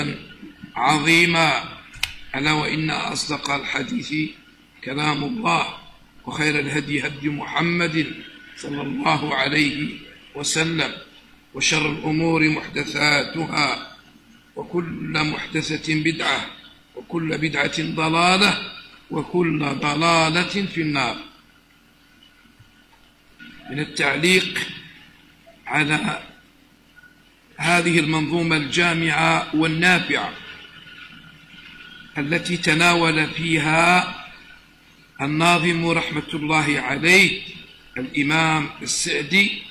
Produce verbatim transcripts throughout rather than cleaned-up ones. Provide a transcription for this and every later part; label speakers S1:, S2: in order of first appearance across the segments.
S1: عظيما. ألا وإن أصدق الحديث كلام الله، وخير الهدي هدي محمد صلى الله عليه وسلم، وشر الأمور محدثاتها، وكل محدثة بدعة، وكل بدعة ضلالة، وكل ضلالة في النار. من التعليق على هذه المنظومة الجامعة والنافعة التي تناول فيها الناظم رحمة الله عليه الإمام السعدي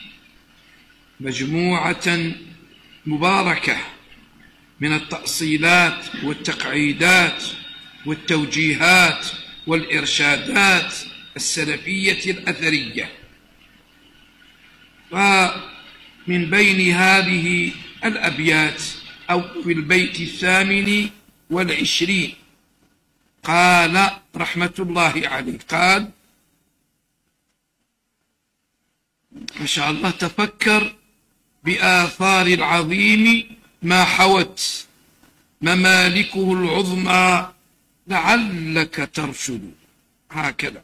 S1: مجموعة مباركة من التأصيلات والتقعيدات والتوجيهات والإرشادات السلفية الأثرية. ومن بين هذه الأبيات أو في البيت الثامن والعشرين قال رحمة الله عليه، قال ما شاء الله: تفكر بآثار العظيم ما حوت ممالكه العظمى لعلك ترشد. هكذا.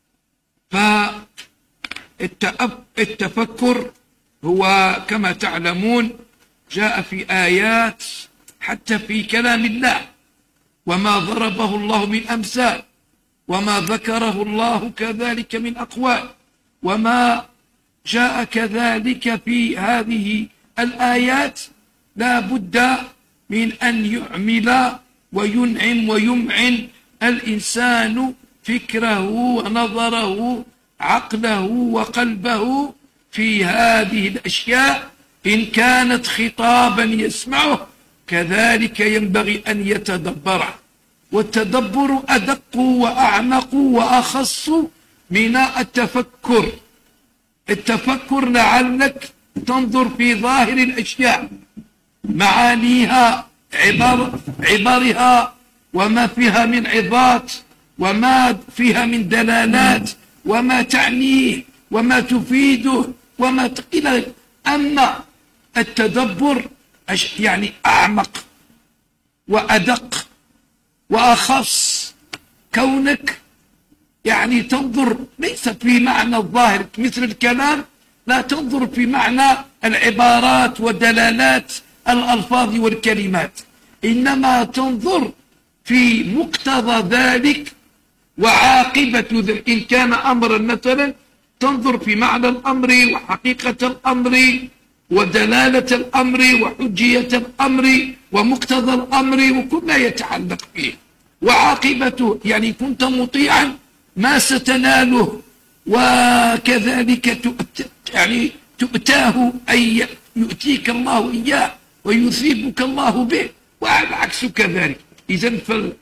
S1: فالتفكر هو كما تعلمون جاء في آيات حتى في كلام الله، وما ضربه الله من أمثال، وما ذكره الله كذلك من أقوال، وما جاء كذلك في هذه الآيات لا بد من أن يعمل وينعم ويمعن الإنسان فكره ونظره عقله وقلبه في هذه الأشياء. إن كانت خطابا يسمعه كذلك ينبغي أن يتدبره، والتدبر أدق وأعمق وأخص من التفكر. التفكر لعلك تنظر في ظاهر الأشياء، معانيها، عبر عبرها، وما فيها من عظات، وما فيها من دلالات، وما تعنيه، وما تفيده، وما إلى. أما التدبر يعني أعمق وأدق وأخص، كونك يعني تنظر ليس في معنى الظاهر مثل الكلام، لا تنظر في معنى العبارات ودلالات الألفاظ والكلمات، إنما تنظر في مقتضى ذلك وعاقبة ذلك. إن كان أمرا مثلا تنظر في معنى الأمر وحقيقة الأمر ودلالة الأمر وحجية الأمر ومقتضى الأمر وكل ما يتعلق به وعاقبته. يعني كنت مطيعا ما ستناله، وكذلك تؤت يعني تؤتاه أي يؤتيك الله إياه ويثيبك الله به، والعكس كذلك. إذن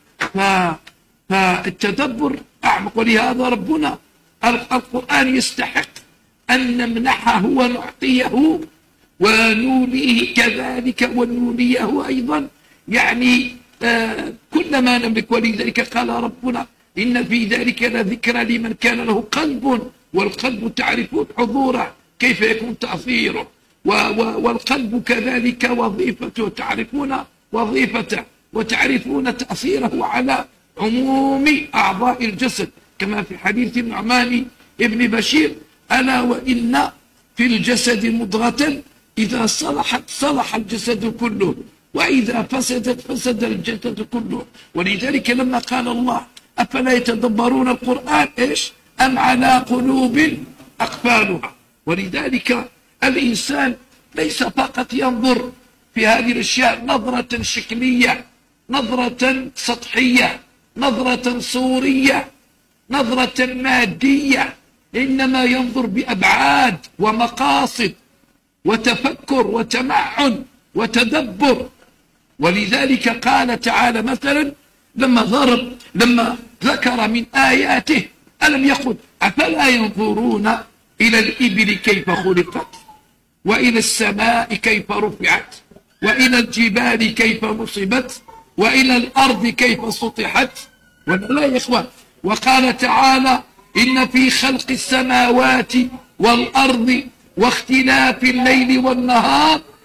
S1: فالتدبر أعمق، ولهذا ربنا القرآن يستحق أن نمنحه ونعطيه ونوليه كذلك ونوليه أيضا، يعني آه كل ما نملك. ولذلك قال ربنا: إن في ذلك لذكرى لمن كان له قلب، والقلب تعرفون حضوره كيف يكون تأثيره، والقلب كذلك وظيفته تعرفون وظيفته، وتعرفون تأثيره على عموم أعضاء الجسد، كما في حديث النعمان ابن بشير: ألا وإن في الجسد مضغة إذا صلحت صلح الجسد كله، وإذا فسدت فسد الجسد كله. ولذلك لما قال الله: أفلا يتدبرون القرآن إيش أم على قلوب أقفالها. ولذلك الإنسان ليس فقط ينظر في هذه الأشياء نظرة شكلية، نظرة سطحية، نظرة صورية، نظرة مادية، إنما ينظر بأبعاد ومقاصد وتفكر وتمعن وتدبر. ولذلك قال تعالى مثلا لما ضرب لما ذكر من آياته: ألم يقل أفلا ينظرون إلى الإبل كيف خلقت، وإلى السماء كيف رفعت، وإلى الجبال كيف نصبت، وإلى الأرض كيف سطحت. ولا يا إخوان؟ وقال تعالى: إن في خلق السماوات والأرض واختلاف الليل والنهار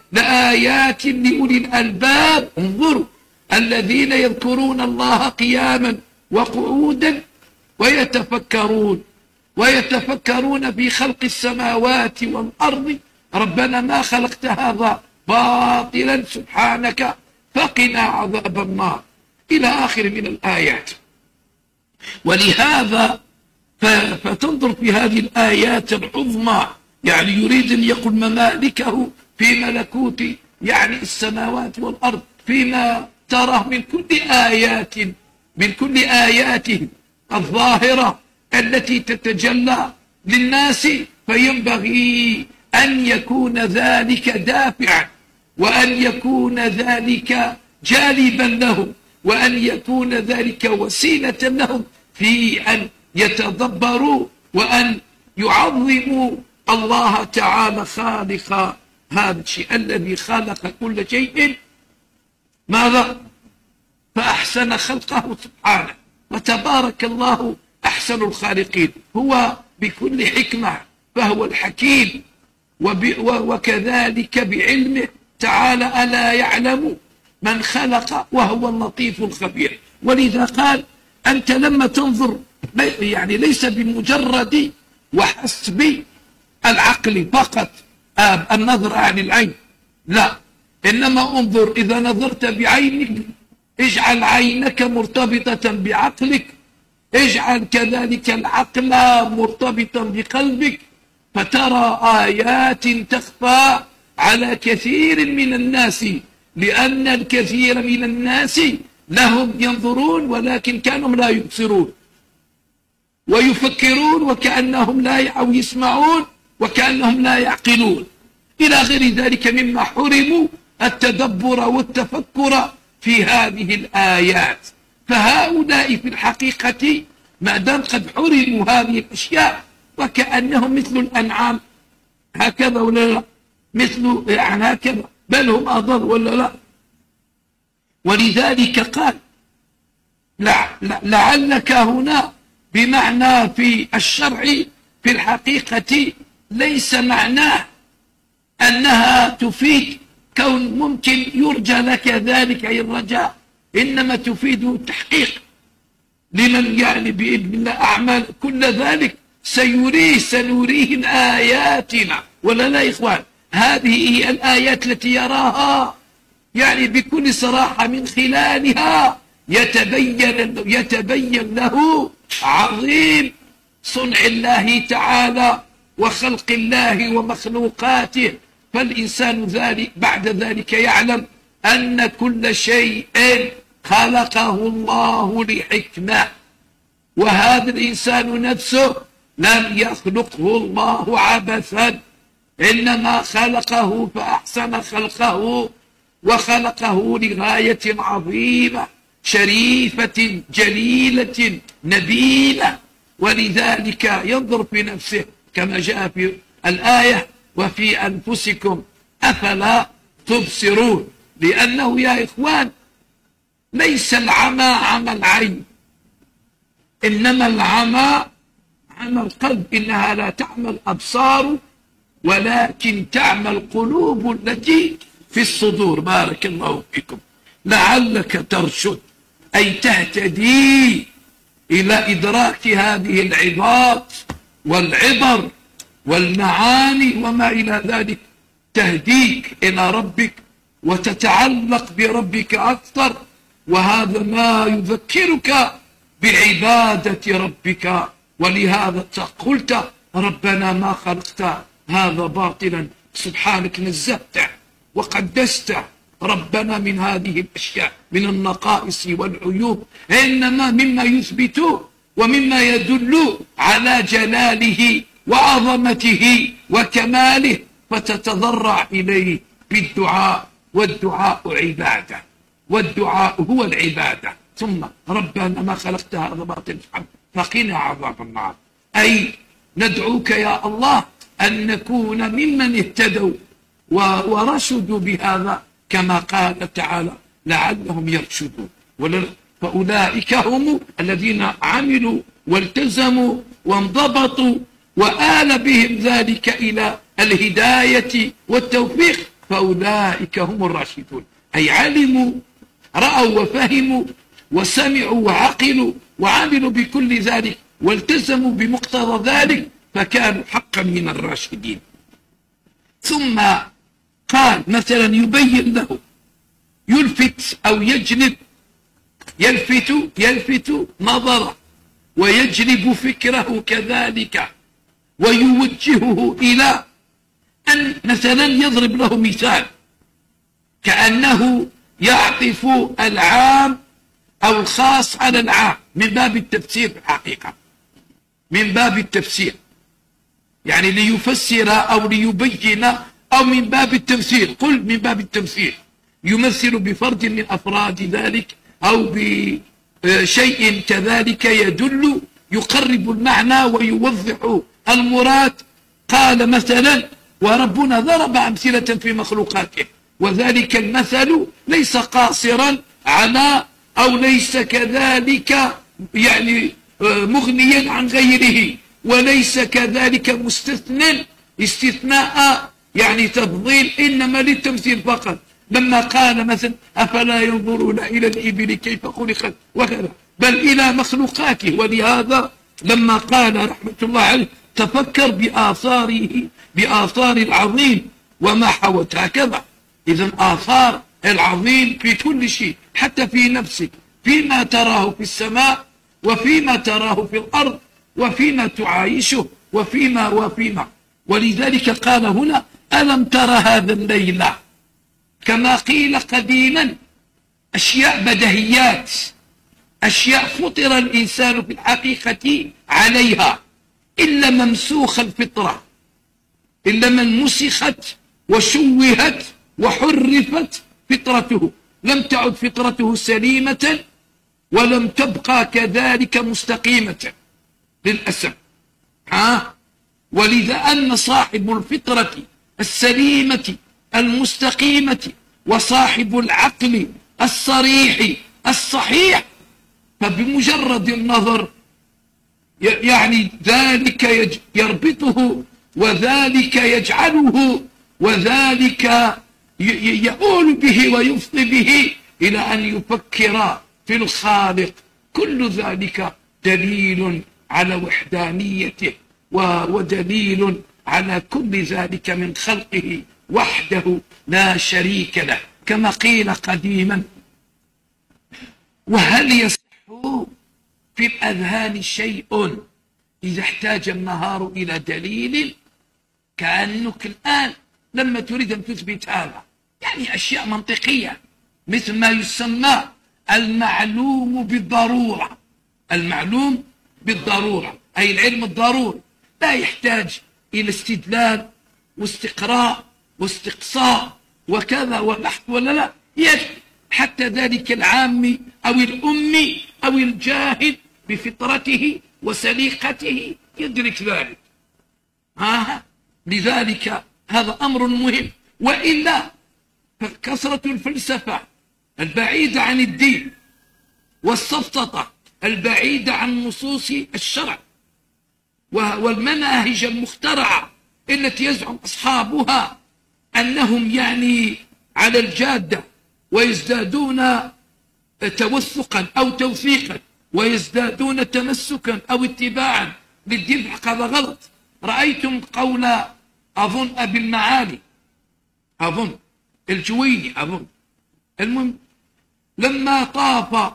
S1: لآيات لأولي الألباب. انظروا، الذين يذكرون الله قياما وقعودا ويتفكرون ويتفكرون في خلق السماوات والأرض ربنا ما خلقت هذا باطلا سبحانك فقنا عذاب النار، إلى آخر من الآيات. ولهذا فتنظر في هذه الآيات العظمى، يعني يريد أن يقول ممالكه في ملكوت يعني السماوات والأرض فيما تراه من كل آيات من كل آياته الظاهرة التي تتجلى للناس، فينبغي أن يكون ذلك دافعا، وأن يكون ذلك جالبا لهم، وأن يكون ذلك وسيلة لهم في أن يتدبروا وأن يعظموا الله تعالى خالق هذا الشيء الذي خلق كل شيء ماذا؟ فأحسن خلقه سبحانه، وتبارك الله أحسن الخالقين، هو بكل حكمة فهو الحكيم، وكذلك بعلمه تعالى ألا يعلم من خلق وهو اللطيف الخبير. ولذا قال أنت لما تنظر يعني ليس بمجرد وحسب العقل فقط النظر عن العين، لا، إنما انظر إذا نظرت بعينك اجعل عينك مرتبطة بعقلك، اجعل كذلك العقل مرتبطا بقلبك، فترى آيات تخفى على كثير من الناس، لأن الكثير من الناس لهم ينظرون ولكن كانهم لا يبصرون، ويفكرون وكأنهم لا أو يسمعون وكأنهم لا يعقلون، إلى غير ذلك مما حرموا التدبر والتفكر في هذه الآيات. فهؤلاء في الحقيقة ما دام قد حرموا هذه الأشياء وكأنهم مثل الأنعام، هكذا ولا لا؟ مثل يعني هكذا، بل هم أضل ولا لا؟ ولذلك قال لعلك هنا بمعنى في الشرع في الحقيقة ليس معناه أنها تفيد كون ممكن يرجى لك ذلك أي الرجاء، إنما تفيد التحقيق لمن يعني بإذن الله أعمال كل ذلك سيريه سنريهم آياتنا، ولا لا يا إخوان؟ هذه هي الآيات التي يراها يعني بكل صراحة، من خلالها يتبين يتبين له عظيم صنع الله تعالى وخلق الله ومخلوقاته، فالإنسان ذلك بعد ذلك يعلم أن كل شيء خلقه الله لحكمة، وهذا الإنسان نفسه لم يخلقه الله عبثا، إنما خلقه فأحسن خلقه وخلقه لغاية عظيمة شريفة جليلة نبيلة. ولذلك ينظر في نفسه كما جاء في الآية وفي أنفسكم أفلا تبصرون، لأنه يا إخوان ليس العمى عمى العين، إنما العمى عمى القلب، إنها لا تعمى الأبصار ولكن تعمى القلوب التي في الصدور. بارك الله فيكم. لعلك ترشد أي تهتدي إلى إدراك هذه العظات والعبر والمعاني وما إلى ذلك، تهديك إلى ربك وتتعلق بربك أكثر، وهذا ما يذكرك بعبادة ربك. ولهذا قلت ربنا ما خلقت هذا باطلا سبحانك، نزهته وقدسته ربنا من هذه الأشياء من النقائص والعيوب، إنما مما يثبت ومما يدل على جلاله وعظمته وكماله، فتتضرع إليه بالدعاء، والدعاء عبادة، والدعاء هو العبادة. ثم ربنا ما خلقت هذا باطلا فقنا عذاب النار، أي ندعوك يا الله أن نكون ممن اهتدوا ورشدوا بهذا، كما قال تعالى لعلهم يرشدون. فأولئك هم الذين عملوا والتزموا وانضبطوا وآل بهم ذلك إلى الهداية والتوفيق، فأولئك هم الراشدون، أي علموا، رأوا وفهموا وسمعوا وعقلوا وعملوا بكل ذلك والتزموا بمقتضى ذلك، فكانوا حقا من الراشدين. ثم قال مثلا يبين له، يلفت أو يجلب، يلفت يلفت نظره ويجلب فكره كذلك، ويوجهه إلى أن مثلا يضرب له مثال كأنه يعطف العام أو الخاص على العام من باب التفسير. في الحقيقة من باب التفسير، يعني ليفسر أو ليبين، أو من باب التمثيل، قل من باب التمثيل، يمثل بفرد من أفراد ذلك أو بشيء كذلك يدل يقرب المعنى ويوضح المراد. قال مثلا وربنا ضرب أمثلة في مخلوقاته، وذلك المثل ليس قاصرا على أو ليس كذلك يعني مغنيا عن غيره، وليس كذلك مستثنى استثناء يعني تفضيل، إنما للتمثيل فقط. لما قال مثلا أفلا ينظرون إلى الإبل كيف خلقت وكذا، بل إلى مخلوقاته. ولهذا لما قال رحمة الله عليه تفكر بآثاره بآثار العظيم وما حوت، هكذا. إذن آثار العظيم في كل شيء، حتى في نفسك، فيما تراه في السماء وفيما تراه في الأرض وفيما تعايشه وفيما وفيما. ولذلك قال هنا ألم تر هذا الليل، كما قيل قديما أشياء بدهيات، أشياء فطر الإنسان في الحقيقة عليها، إلا ممسوخ الفطرة، إلا من مسخت وشوهت وحرفت فطرته، لم تعد فطرته سليمة ولم تبقى كذلك مستقيمة للأسف. ها؟ ولذا أن صاحب الفطرة السليمة المستقيمة وصاحب العقل الصريح الصحيح، فبمجرد النظر يعني ذلك يربطه وذلك يجعله وذلك يؤول به ويفضي به إلى أن يفكر في الخالق. كل ذلك دليل على وحدانيته ودليل على كل ذلك من خلقه وحده لا شريك له، كما قيل قديما وهل يصح في الأذهان شيء إذا احتاج النهار إلى دليل؟ كأنك الآن لما تريد أن تثبت هذا يعني أشياء منطقية، مثل ما يسمى المعلوم بالضرورة. المعلوم بالضرورة أي العلم الضروري، لا يحتاج إلى استدلال واستقراء واستقصاء وكذا وبحث ولا لا، يكفي حتى ذلك العامي أو الأمي أو الجاهل بفطرته وسليقته يدرك ذلك. آه. لذلك هذا أمر مهم. وإلا فكثرة الفلسفة البعيدة عن الدين والسفسطة البعيدة عن نصوص الشرع والمناهج المخترعة التي يزعم أصحابها أنهم يعني على الجادة ويزدادون توثقا أو توثيقا ويزدادون تمسكا أو اتباعا للدين، هذا غلط. رأيتم قول أظن أبي المعالي، أظن الجويني، أظن المهم لما طاف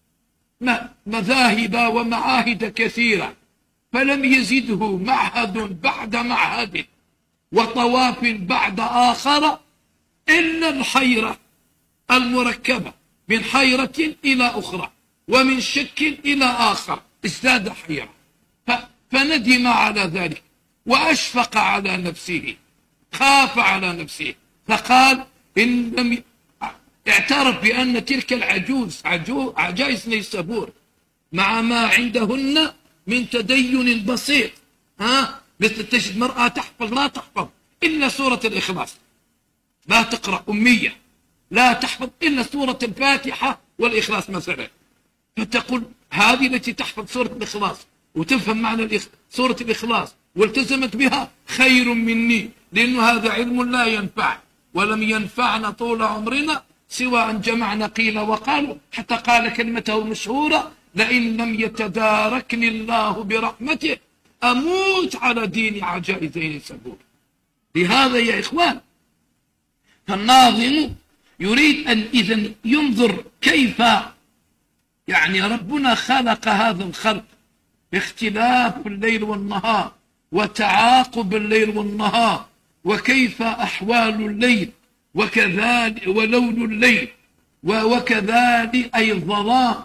S1: مذاهب ومعاهد كثيرة فلم يزده معهد بعد معهد وطواف بعد آخر إلا الحيرة المركبة من حيرة إلى أخرى ومن شك إلى آخر، ازداد حيرة فندم على ذلك وأشفق على نفسه، خاف على نفسه، فقال إن لم اعترف بأن تلك العجوز عجائز نيسابور مع ما عندهن من تدين بسيط، ها مثل تجد مرأة تحفظ لا تحفظ إلا سورة الإخلاص، لا تقرأ أمية، لا تحفظ إلا سورة الفاتحة والإخلاص مثلا، فتقول هذه التي تحفظ سورة الإخلاص وتفهم معنى سورة الإخلاص والتزمت بها خير مني، لأنه هذا علم لا ينفع، ولم ينفعنا طول عمرنا سوى أن جمعنا قيل وقالوا، حتى قال كلمته المشهورة: لئن لم يتداركني الله برحمته أموت على دين عجائزين سبور. لهذا يا إخوان فالناظم يريد أن إذن ينظر كيف يعني ربنا خلق هذا الخلق باختلاف الليل والنهار وتعاقب الليل والنهار، وكيف أحوال الليل وكذلك ولون الليل وكذلك أي الظلام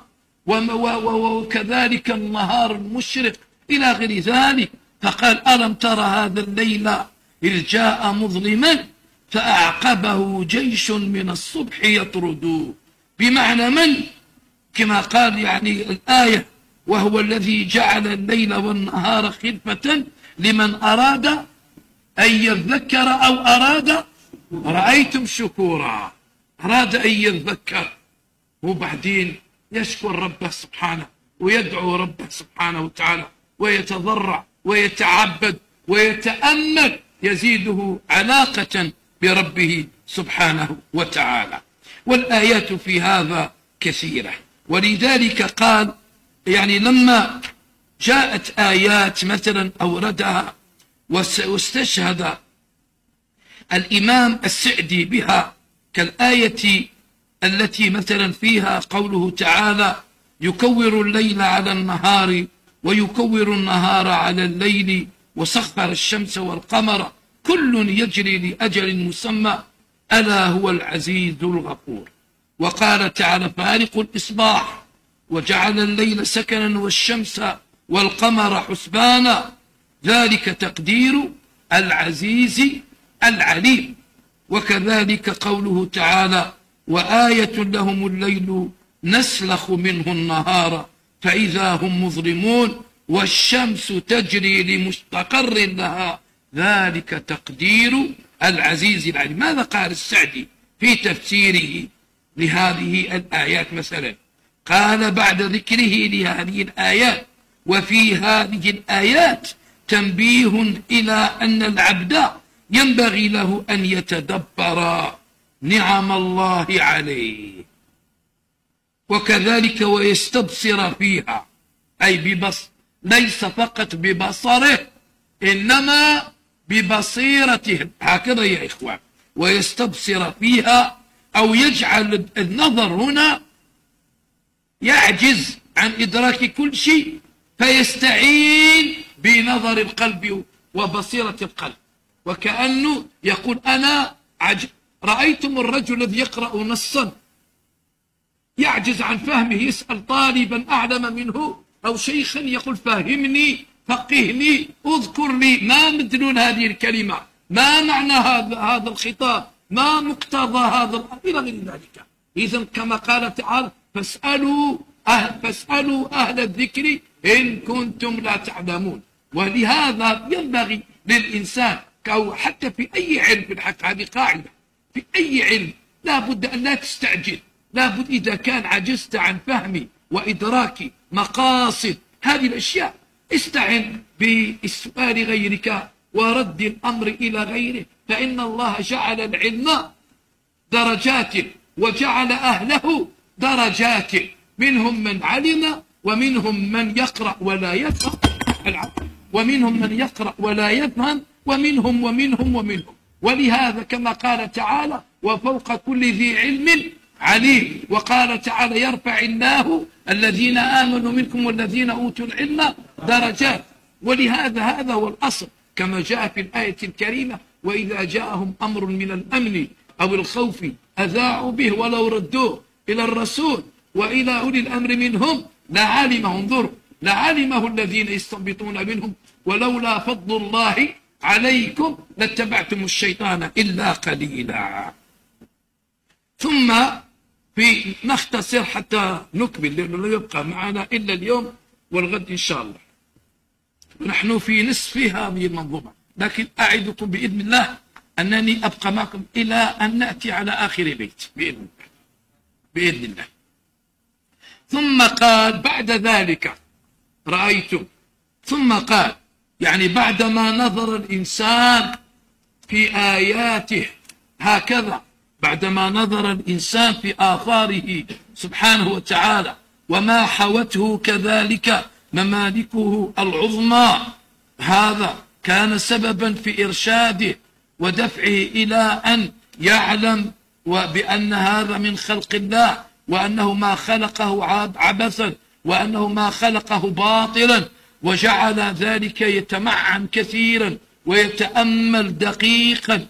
S1: وكذلك النهار المشرق إلى غير ذلك. فقال: ألم تر هذا الليل إذ جاء مظلما فأعقبه جيش من الصبح يطرد. بمعنى من؟ كما قال يعني الآية: وهو الذي جعل الليل والنهار خلفة لمن أراد أن يذكر أو أراد رأيتم شكورا. أراد أن يذكر وبعدين يشكر ربه سبحانه ويدعو ربه سبحانه وتعالى ويتضرع ويتعبد ويتأمل، يزيده علاقة بربه سبحانه وتعالى. والآيات في هذا كثيرة، ولذلك قال يعني لما جاءت آيات مثلا أوردها واستشهد الإمام السعدي بها كالآية التي مثلا فيها قوله تعالى: يكور الليل على النهار ويكور النهار على الليل وسخر الشمس والقمر كل يجري لأجل مسمى ألا هو العزيز الغفور. وقال تعالى: فارق الإصباح وجعل الليل سكنا والشمس والقمر حسبانا ذلك تقدير العزيز العليم. وكذلك قوله تعالى: وآية لهم الليل نسلخ منه النهار فإذا هم مظلمون والشمس تجري لمستقر لها ذلك تقدير العزيز العليم. ماذا قال السعدي في تفسيره لهذه الآيات مثلا؟ قال بعد ذكره لهذه الآيات: وفي هذه الآيات تنبيه إلى أن العبد ينبغي له أن يتدبر نعم الله عليه، وكذلك ويستبصر فيها، أي ببصر، ليس فقط ببصره إنما ببصيرته. هكذا يا إخوان، ويستبصر فيها أو يجعل النظر هنا يعجز عن إدراك كل شيء فيستعين بنظر القلب وبصيرة القلب، وكأنه يقول: أنا عجز. رأيتم الرجل الذي يقرأ نصا يعجز عن فهمه، يسأل طالبا أعلم منه أو شيخا يقول: فهمني، فقهني، اذكر لي ما مدلول هذه الكلمة، ما معنى هذا هذا الخطاب، ما مقتضى هذا إلى غير ذلك. إذن كما قال تعالى: فاسألوا أهل, فاسألوا أهل الذكر إن كنتم لا تعلمون. ولهذا ينبغي للإنسان أو حتى في أي علم، بالحق هذه قاعدة في أي علم، لا بد أن لا تستعجل، لا بد إذا كان عجزت عن فهم وإدراك مقاصد هذه الأشياء استعن بالسؤال غيرك ورد الأمر إلى غيره، فإن الله جعل العلم درجات وجعل أهله درجات، منهم من علم ومنهم من يقرأ ولا يفهم، ومنهم من يقرأ ولا يفهم، ومنهم ومنهم ومنهم. ولهذا كما قال تعالى: وفوق كل ذي علم عليم. وقال تعالى: يرفع الله الذين آمنوا منكم والذين أوتوا العلم درجات. ولهذا هذا هو الأصل كما جاء في الآية الكريمة: وإذا جاءهم أمر من الأمن أو الخوف أذاعوا به ولو ردوه إلى الرسول وإلى أولي الأمر منهم لعلمه، انظروا، لعلمه الذين يستنبطون منهم ولولا فضل الله عليكم لاتبعتم الشيطان إلا قليلا. ثم في نختصر حتى نكمل، لأنه لا يبقى معنا إلا اليوم والغد إن شاء الله، ونحن في نصف هذه المنظومة، لكن أعدكم بإذن الله أنني أبقى معكم إلى أن نأتي على آخر بيت بإذن الله بإذن الله. ثم قال بعد ذلك: رأيتم. ثم قال يعني بعدما نظر الإنسان في آياته هكذا بعدما نظر الإنسان في آثاره سبحانه وتعالى وما حوته كذلك ممالكه العظمى، هذا كان سببا في إرشاده ودفعه إلى أن يعلم بأن هذا من خلق الله، وأنه ما خلقه عبثا، وأنه ما خلقه باطلا، وجعل ذلك يتمعن كثيرا ويتأمل دقيقا،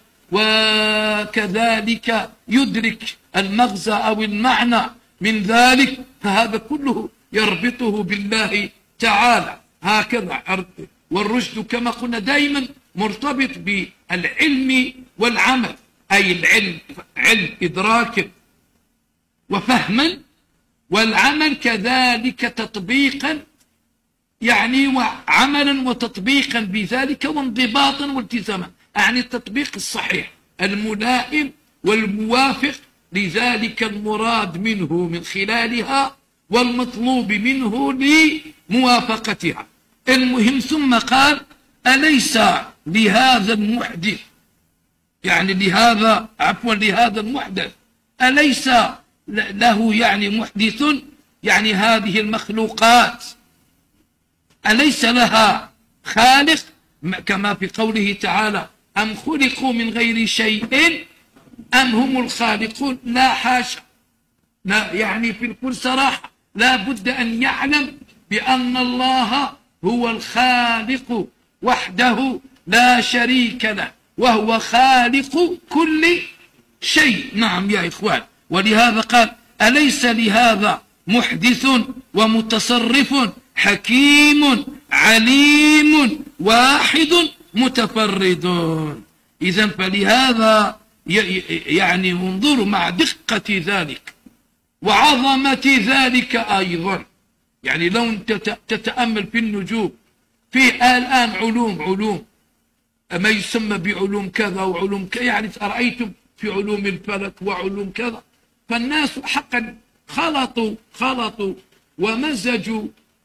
S1: وكذلك يدرك المغزى أو المعنى من ذلك، فهذا كله يربطه بالله تعالى. هكذا والرشد كما قلنا دائما مرتبط بالعلم والعمل، أي العلم علم إدراك وفهما، والعمل كذلك تطبيقا، يعني وعملا وتطبيقا بذلك وانضباطا والتزاما، يعني التطبيق الصحيح الملائم والموافق لذلك المراد منه من خلالها والمطلوب منه لموافقتها. المهم ثم قال أليس لهذا المحدث، يعني لهذا عفوا لهذا المحدث أليس له يعني محدث، يعني هذه المخلوقات أليس لها خالق كما في قوله تعالى أم خلقوا من غير شيء أم هم الخالقون؟ لا حاشا، لا، يعني في الكل صراحة لا بد أن يعلم بأن الله هو الخالق وحده لا شريك له، وهو خالق كل شيء. نعم يا إخوان، ولهذا قال أليس لهذا محدث ومتصرف حكيم عليم واحد متفرد. إذن فلهذا يعني انظروا مع دقة ذلك وعظمة ذلك أيضا، يعني لو أنت تتأمل في النجوم، في الآن علوم علوم ما يسمى بعلوم كذا وعلوم كذا، يعني رأيتم في علوم الفلك وعلوم كذا، فالناس حقا خلطوا خلطوا ومزجوا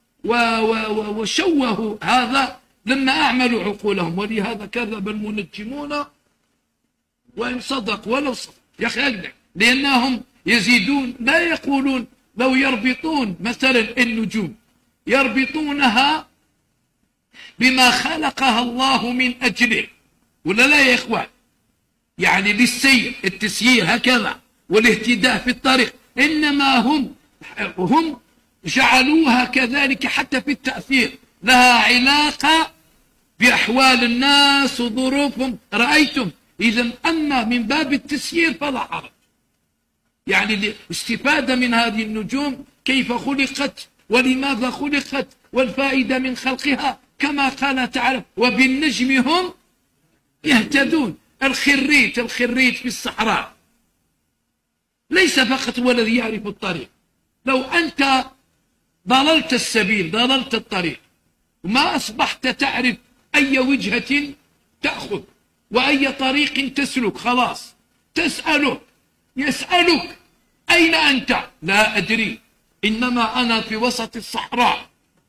S1: وشوهوا هذا لما أعملوا عقولهم، ولهذا كذب المنجمون وإن صدق ولو صدق. يا أخي أجدع، لأنهم يزيدون، لا يقولون لو يربطون مثلا النجوم يربطونها بما خلقها الله من أجله، ولا لا يا إخوان؟ يعني للسير التسيير هكذا والاهتداء في الطريق، إنما هم هم جعلوها كذلك حتى في التأثير لها علاقة بأحوال الناس وظروفهم. رأيتم؟ إذن أما من باب التسيير فلا حرج، يعني الاستفادة من هذه النجوم كيف خلقت ولماذا خلقت والفائدة من خلقها، كما قال تعالى وبالنجم هم يهتدون. الخريت الخريت في الصحراء ليس فقط هو الذي يعرف الطريق، لو أنت ضللت السبيل ضللت الطريق وما أصبحت تعرف أي وجهة تأخذ وأي طريق تسلك، خلاص تسأله يسألك أين أنت؟ لا أدري، إنما أنا في وسط الصحراء،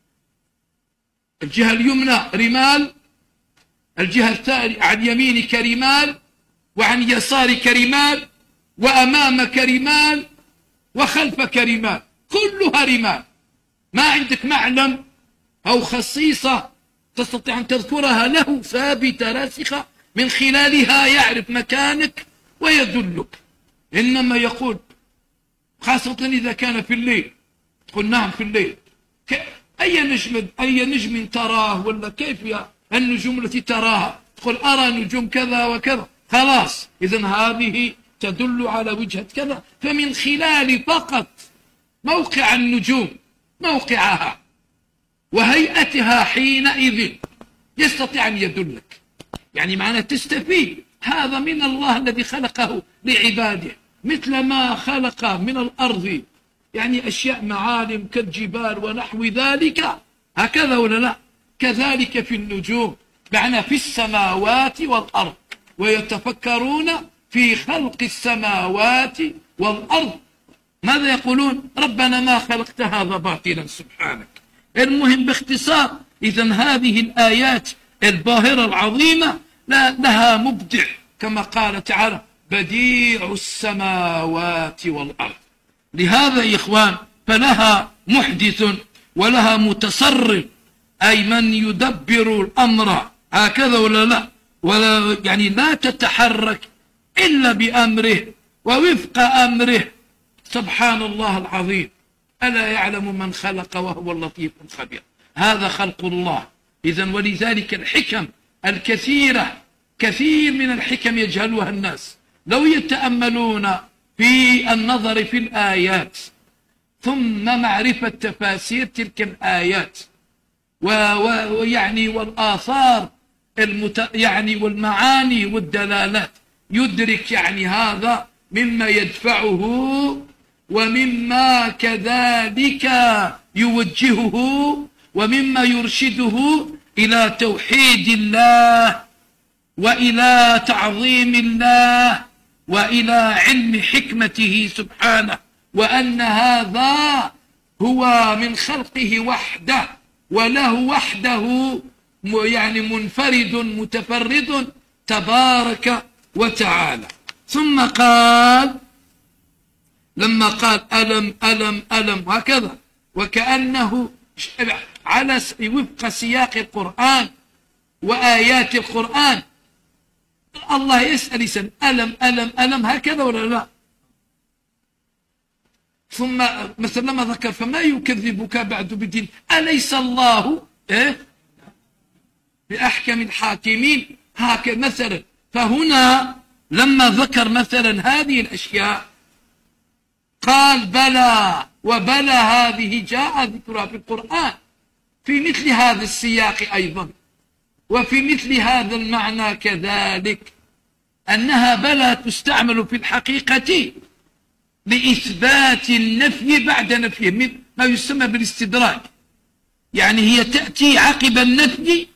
S1: الجهة اليمنى رمال، الجهة الثانية عن يمينك رمال، وعن يسارك رمال، وأمامك رمال، وخلفك رمال، كلها رمال. ما عندك معلم أو خصيصة تستطيع أن تذكرها له ثابتة راسخة من خلالها يعرف مكانك ويدلك، إنما يقول خاصة إذا كان في الليل، تقول نعم في الليل، أي نجم أي نجم تراه، ولا كيف يا النجوم التي تراها، تقول أرى نجوم كذا وكذا، خلاص إذن هذه تدل على وجهة كذا. فمن خلال فقط موقع النجوم موقعها وهيئتها حينئذ يستطيع أن يدلك، يعني معنى تستفيد. هذا من الله الذي خلقه لعباده، مثل ما خلق من الأرض يعني أشياء معالم كالجبال ونحو ذلك، هكذا ولا لا؟ كذلك في النجوم، معنى في السماوات والأرض، ويتفكرون في خلق السماوات والأرض، ماذا يقولون؟ ربنا ما خلقت هذا باطلا سبحانك. المهم باختصار، إذن هذه الآيات الباهرة العظيمة لها مبدع كما قال تعالى بديع السماوات والأرض. لهذا يا إخوان فلها محدث ولها متصرف، أي من يدبر الأمر، هكذا ولا لا؟ ولا يعني لا تتحرك إلا بأمره ووفق أمره. سبحان الله العظيم، ألا يعلم من خلق وهو اللطيف الخبير. هذا خلق الله. إذن ولذلك الحكم الكثيرة، كثير من الحكم يجهلها الناس، لو يتأملون في النظر في الآيات ثم معرفة تفاسير تلك الآيات ويعني والآثار المت... يعني والمعاني والدلالات، يدرك يعني هذا مما يدفعه ومما كذلك يوجهه ومما يرشده إلى توحيد الله وإلى تعظيم الله وإلى علم حكمته سبحانه، وأن هذا هو من خلقه وحده وله وحده يعني منفرد متفرد تبارك وتعالى. ثم قال لما قال ألم ألم ألم هكذا، وكأنه على وفق سياق القرآن وآيات القرآن، الله يسأل يسأل ألم ألم ألم هكذا ولا لا؟ ثم مثلا لما ذكر فما يكذبك بعد بالدين أليس الله إيه بأحكم الحاكمين، هكذا مثلا. فهنا لما ذكر مثلا هذه الأشياء قال بلى، وبلى هذه جاء ذكرها في القرآن في مثل هذا السياق أيضا، وفي مثل هذا المعنى كذلك، أنها بلى تستعمل في الحقيقة لإثبات النفي بعد نفيه، ما يسمى بالاستدراك. يعني هي تأتي عقب النفي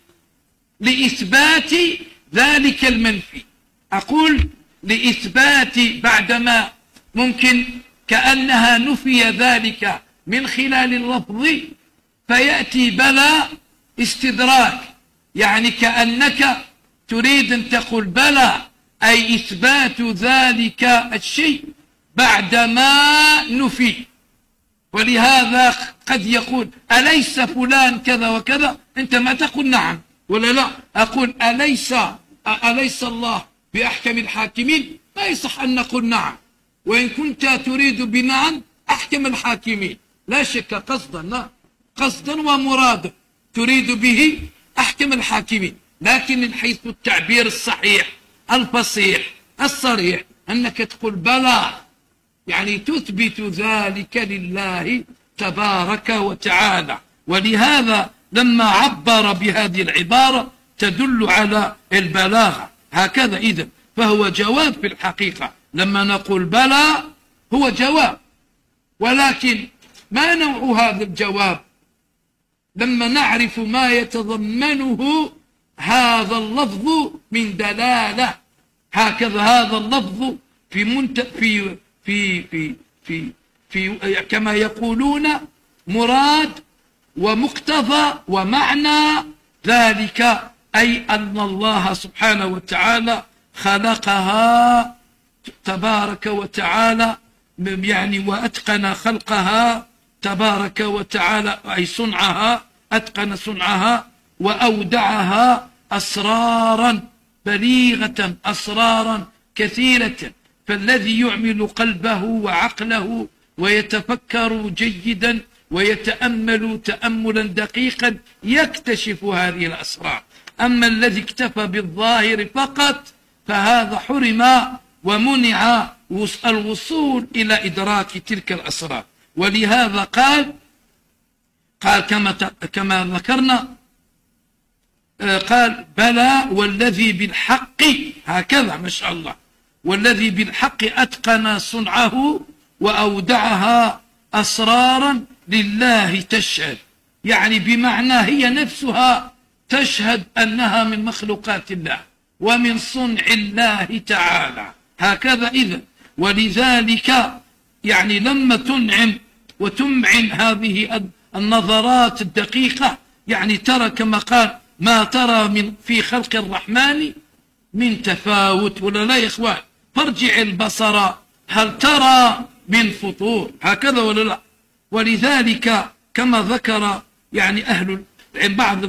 S1: لإثبات ذلك المنفي. أقول لإثبات بعدما ممكن كأنها نفي ذلك من خلال اللفظ، فيأتي بلى استدراك، يعني كأنك تريد أن تقول بلى أي إثبات ذلك الشيء بعدما نفي. ولهذا قد يقول أليس فلان كذا وكذا، أنت ما تقول نعم ولا لا، أقول أليس أليس الله بأحكم الحاكمين، ما يصح أن نقول نعم، وإن كنت تريد بنعم أحكم الحاكمين لا شك قصدا، لا قصدا ومرادا تريد به أحكم الحاكمين، لكن من حيث التعبير الصحيح الفصيح الصريح أنك تقول بلى، يعني تثبت ذلك لله تبارك وتعالى. ولهذا لما عبر بهذه العبارة تدل على البلاغة هكذا. إذن فهو جواب في الحقيقة، لما نقول بلى هو جواب، ولكن ما نوع هذا الجواب؟ لما نعرف ما يتضمنه هذا اللفظ من دلالة، هكذا هذا اللفظ في منت في في في في, في كما يقولون مراد ومقتضى ومعنى ذلك، أي أن الله سبحانه وتعالى خلقها تبارك وتعالى، يعني وأتقن خلقها تبارك وتعالى، أي صنعها، أتقن صنعها وأودعها أسرارا بليغة، أسرارا كثيرة. فالذي يعمل قلبه وعقله ويتفكر جيدا ويتأمل تأملا دقيقا يكتشف هذه الأسرار. أما الذي اكتفى بالظاهر فقط فهذا حرم ومنع الوصول إلى إدراك تلك الأسرار. ولهذا قال قال كما كما ذكرنا، قال بلى والذي بالحق، هكذا ما شاء الله، والذي بالحق أتقن صنعه وأودعها أسرارا لله تشهد، يعني بمعنى هي نفسها تشهد أنها من مخلوقات الله ومن صنع الله تعالى، هكذا. إذن ولذلك يعني لما تنعم وتمعن هذه النظرات الدقيقة، يعني ترى كما قال ما ترى من في خلق الرحمن من تفاوت، ولا لا يا إخوان؟ فارجع البصر هل ترى من فطور، هكذا ولا لا؟ ولذلك كما ذكر يعني أهل بعض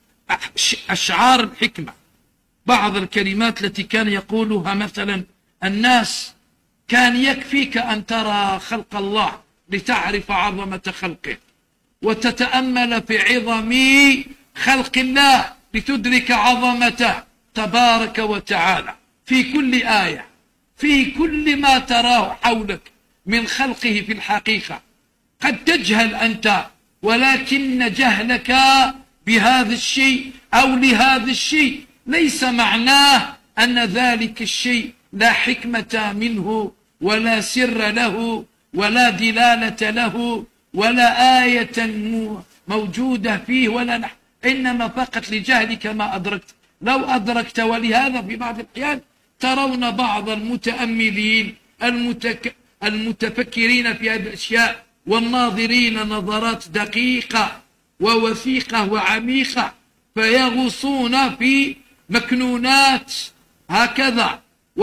S1: أشعار الحكمة، بعض الكلمات التي كان يقولها مثلا الناس، كان يكفيك أن ترى خلق الله لتعرف عظمة خلقه، وتتأمل في عظم خلق الله لتدرك عظمته تبارك وتعالى في كل آية، في كل ما تراه حولك من خلقه في الحقيقة. قد تجهل أنت، ولكن جهلك بهذا الشيء أو لهذا الشيء ليس معناه أن ذلك الشيء لا حكمة منه ولا سر له ولا دلالة له ولا آية موجودة فيه ولا نحن، إنما فقط لجهلك ما أدركت. لو أدركت، ولهذا في بعض الأحيان ترون بعض المتأملين المتك... المتفكرين في هذه الأشياء والناظرين نظرات دقيقة ووثيقة وعميقة، فيغوصون في مكنونات هكذا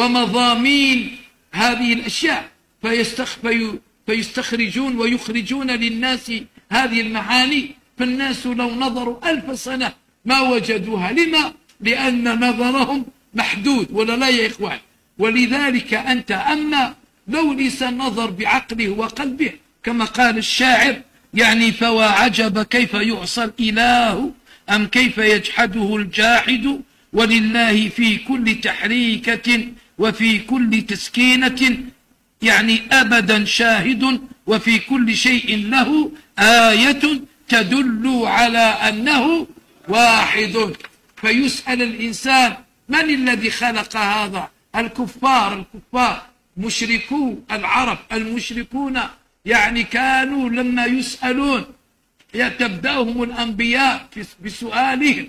S1: ومضامين هذه الأشياء، فيستخ... في... فيستخرجون ويخرجون للناس هذه المعاني، فالناس لو نظروا ألف سنة ما وجدوها. لما؟ لأن نظرهم محدود، ولا لا يا إخوان؟ ولذلك أنت أما لو الإنسان نظر بعقله وقلبه كما قال الشاعر يعني فوا عجب كيف يعصى الإله أم كيف يجحده الجاحد، ولله في كل تحريكة وفي كل تسكينة يعني أبدا شاهد، وفي كل شيء له آية تدل على أنه واحد. فيسأل الإنسان من الذي خلق هذا؟ الكفار الكفار مشركو العرب المشركون يعني كانوا لما يسألون تبدأهم الأنبياء بسؤالهم،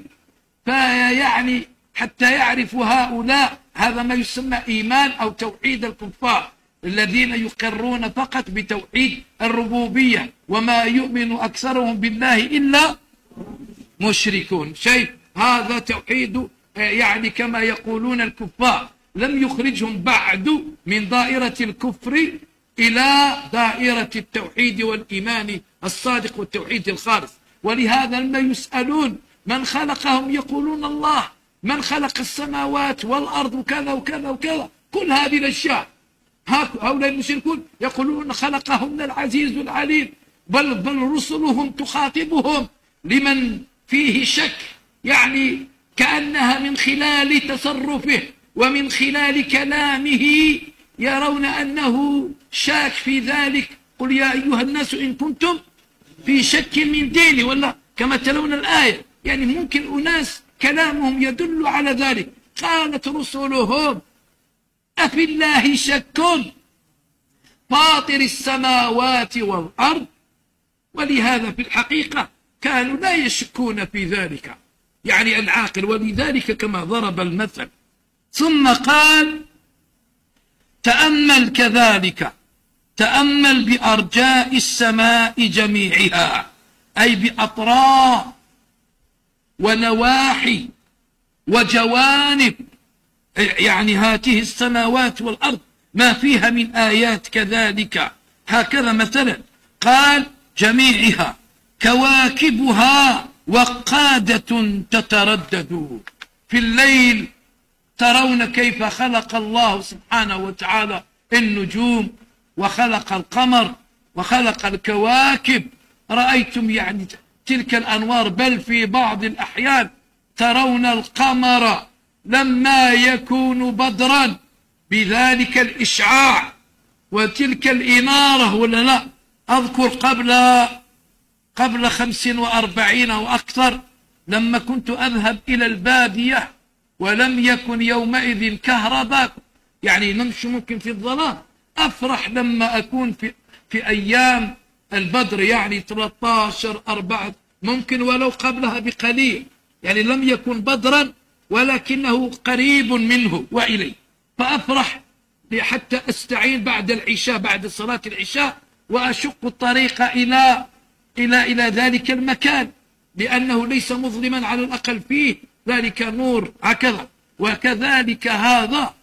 S1: فيعني حتى يعرفوا هؤلاء هذا ما يسمى إيمان أو توحيد الكفار الذين يقرون فقط بتوحيد الربوبية، وما يؤمن أكثرهم بالله إلا مشركون. شيء هذا توحيد يعني كما يقولون الكفار، لم يخرجهم بعد من دائرة الكفر إلى دائرة التوحيد والإيمان الصادق والتوحيد الخالص. ولهذا لما يسألون من خلقهم يقولون الله، من خلق السماوات والأرض وكذا وكذا وكذا، كل هذه الأشياء هؤلاء المشركون يقولون خلقهم العزيز العليم، بل, بل رسلهم تخاطبهم لمن فيه شك، يعني كأنها من خلال تصرفه ومن خلال كلامه يرون أنه شاك في ذلك. قل يا أيها الناس إن كنتم في شك من ديني، ولا كما تلون الآية، يعني ممكن أناس كلامهم يدل على ذلك. قالت رسلهم أفي الله شك فاطر السماوات والأرض. ولهذا في الحقيقة كانوا لا يشكون في ذلك يعني العاقل، ولذلك كما ضرب المثل. ثم قال تأمل كذلك، تأمل بأرجاء السماء جميعها، أي بأطراف ونواحي وجوانب يعني هاته السماوات والأرض ما فيها من آيات كذلك. هكذا مثلا قال جميعها كواكبها وقادة تتردد في الليل. ترون كيف خلق الله سبحانه وتعالى النجوم وخلق القمر وخلق الكواكب، رأيتم يعني تلك الأنوار، بل في بعض الأحيان ترون القمر لما يكون بدرا بذلك الإشعاع وتلك الإنارة، ولا لا؟ أذكر قبل قبل خمس وأربعين وأكثر لما كنت أذهب إلى البادية ولم يكن يومئذ كهرباء، يعني نمشي ممكن في الظلام، أفرح لما أكون في, في أيام البدر، يعني ثلاثة عشر أربعة ممكن ولو قبلها بقليل، يعني لم يكن بدرا ولكنه قريب منه وإليه، فأفرح حتى أستعين بعد العشاء بعد صلاة العشاء وأشق الطريق إلى إلى إلى ذلك المكان، لأنه ليس مظلما على الأقل فيه ذلك نور هكذا. وكذلك هذا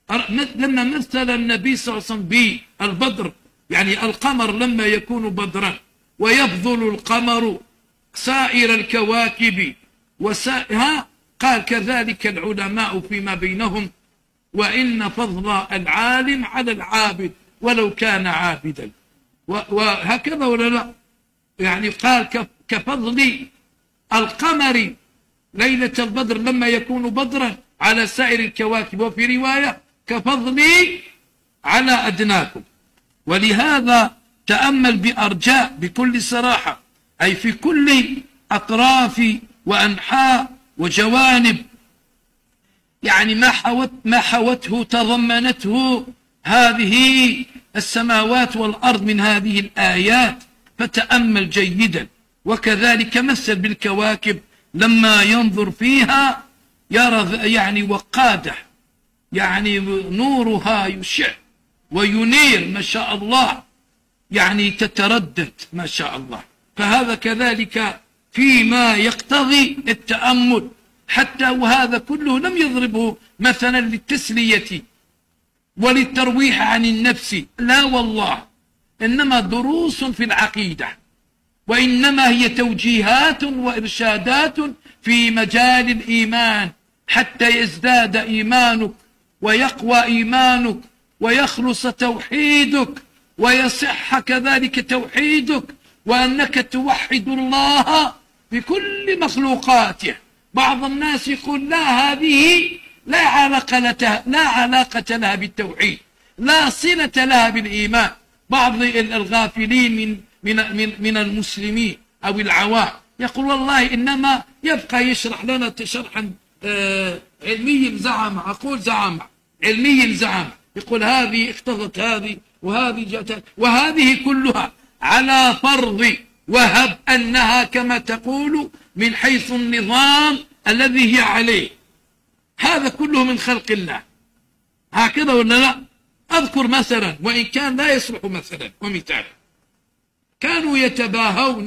S1: لما مثل النبي صلى الله عليه وسلم بالبدر، يعني القمر لما يكون بدرا ويفضل القمر سائر الكواكب وسائها، قال كذلك العلماء فيما بينهم، وإن فضل العالم على العابد ولو كان عابدا، وهكذا ولا لا؟ يعني قال كفضل القمر ليلة البدر لما يكون بدرا على سائر الكواكب، وفي رواية كفضلي على أدناكم. ولهذا تأمل بأرجاء بكل صراحة، أي في كل أطراف وأنحاء وجوانب، يعني ما حوت ما حوته تضمنته هذه السماوات والأرض من هذه الآيات، فتأمل جيدا. وكذلك مثل بالكواكب لما ينظر فيها يرى يعني وقاده، يعني نورها يشع وينير ما شاء الله، يعني تتردد ما شاء الله. فهذا كذلك فيما يقتضي التأمل، حتى وهذا كله لم يضربه مثلا للتسلية وللترويح عن النفس، لا والله، إنما دروس في العقيدة، وإنما هي توجيهات وإرشادات في مجال الإيمان، حتى يزداد إيمانك ويقوى إيمانك ويخلص توحيدك ويصح كذلك توحيدك، وأنك توحد الله بكل مخلوقاته. بعض الناس يقول لا، هذه لا علاقة لها, لا علاقة لها بالتوحيد، لا صلة لها بالإيمان. بعض الغافلين من من من, من المسلمين أو العوام يقول والله إنما يبقى يشرح لنا شرحا آه علمي زعم، أقول زعم علمي زعم، يقول هذه اقتضت هذه وهذه جاءت، وهذه كلها على فرض وهب أنها كما تقول من حيث النظام الذي هي عليه، هذا كله من خلق الله، هكذا ولا لا؟ أذكر مثلا، وإن كان لا يصلح مثلا ومثال، كانوا يتباهون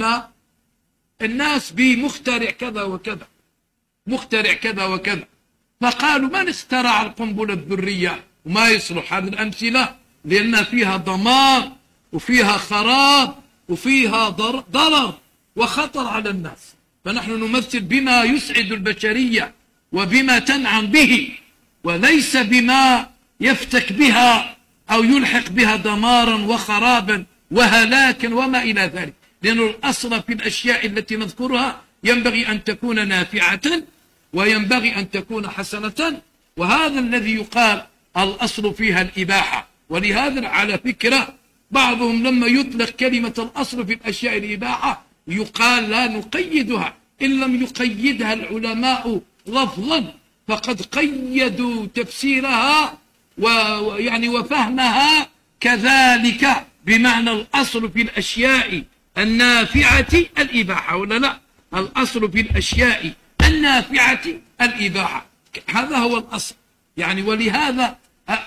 S1: الناس بمخترع كذا وكذا، مخترع كذا وكذا، فقالوا من اخترع القنبلة الذرية؟ وما يصلح هذه الأمثلة لأن فيها دمار وفيها خراب وفيها ضرر وخطر على الناس، فنحن نمثل بما يسعد البشرية وبما تنعم به، وليس بما يفتك بها أو يلحق بها دمارا وخرابا وهلاكا وما إلى ذلك. لأن الأصل في الأشياء التي نذكرها ينبغي أن تكون نافعة وينبغي أن تكون حسنة، وهذا الذي يقال الأصل فيها الإباحة. ولهذا على فكرة بعضهم لما يطلق كلمة الأصل في الأشياء الإباحة يقال لا نقيدها، إن لم يقيدها العلماء لفظا فقد قيدوا تفسيرها ويعني وفهمها كذلك، بمعنى الأصل في الأشياء النافعة الإباحة، ولا لا؟ الأصل في الأشياء النافعة الإباحة، هذا هو الأصل يعني. ولهذا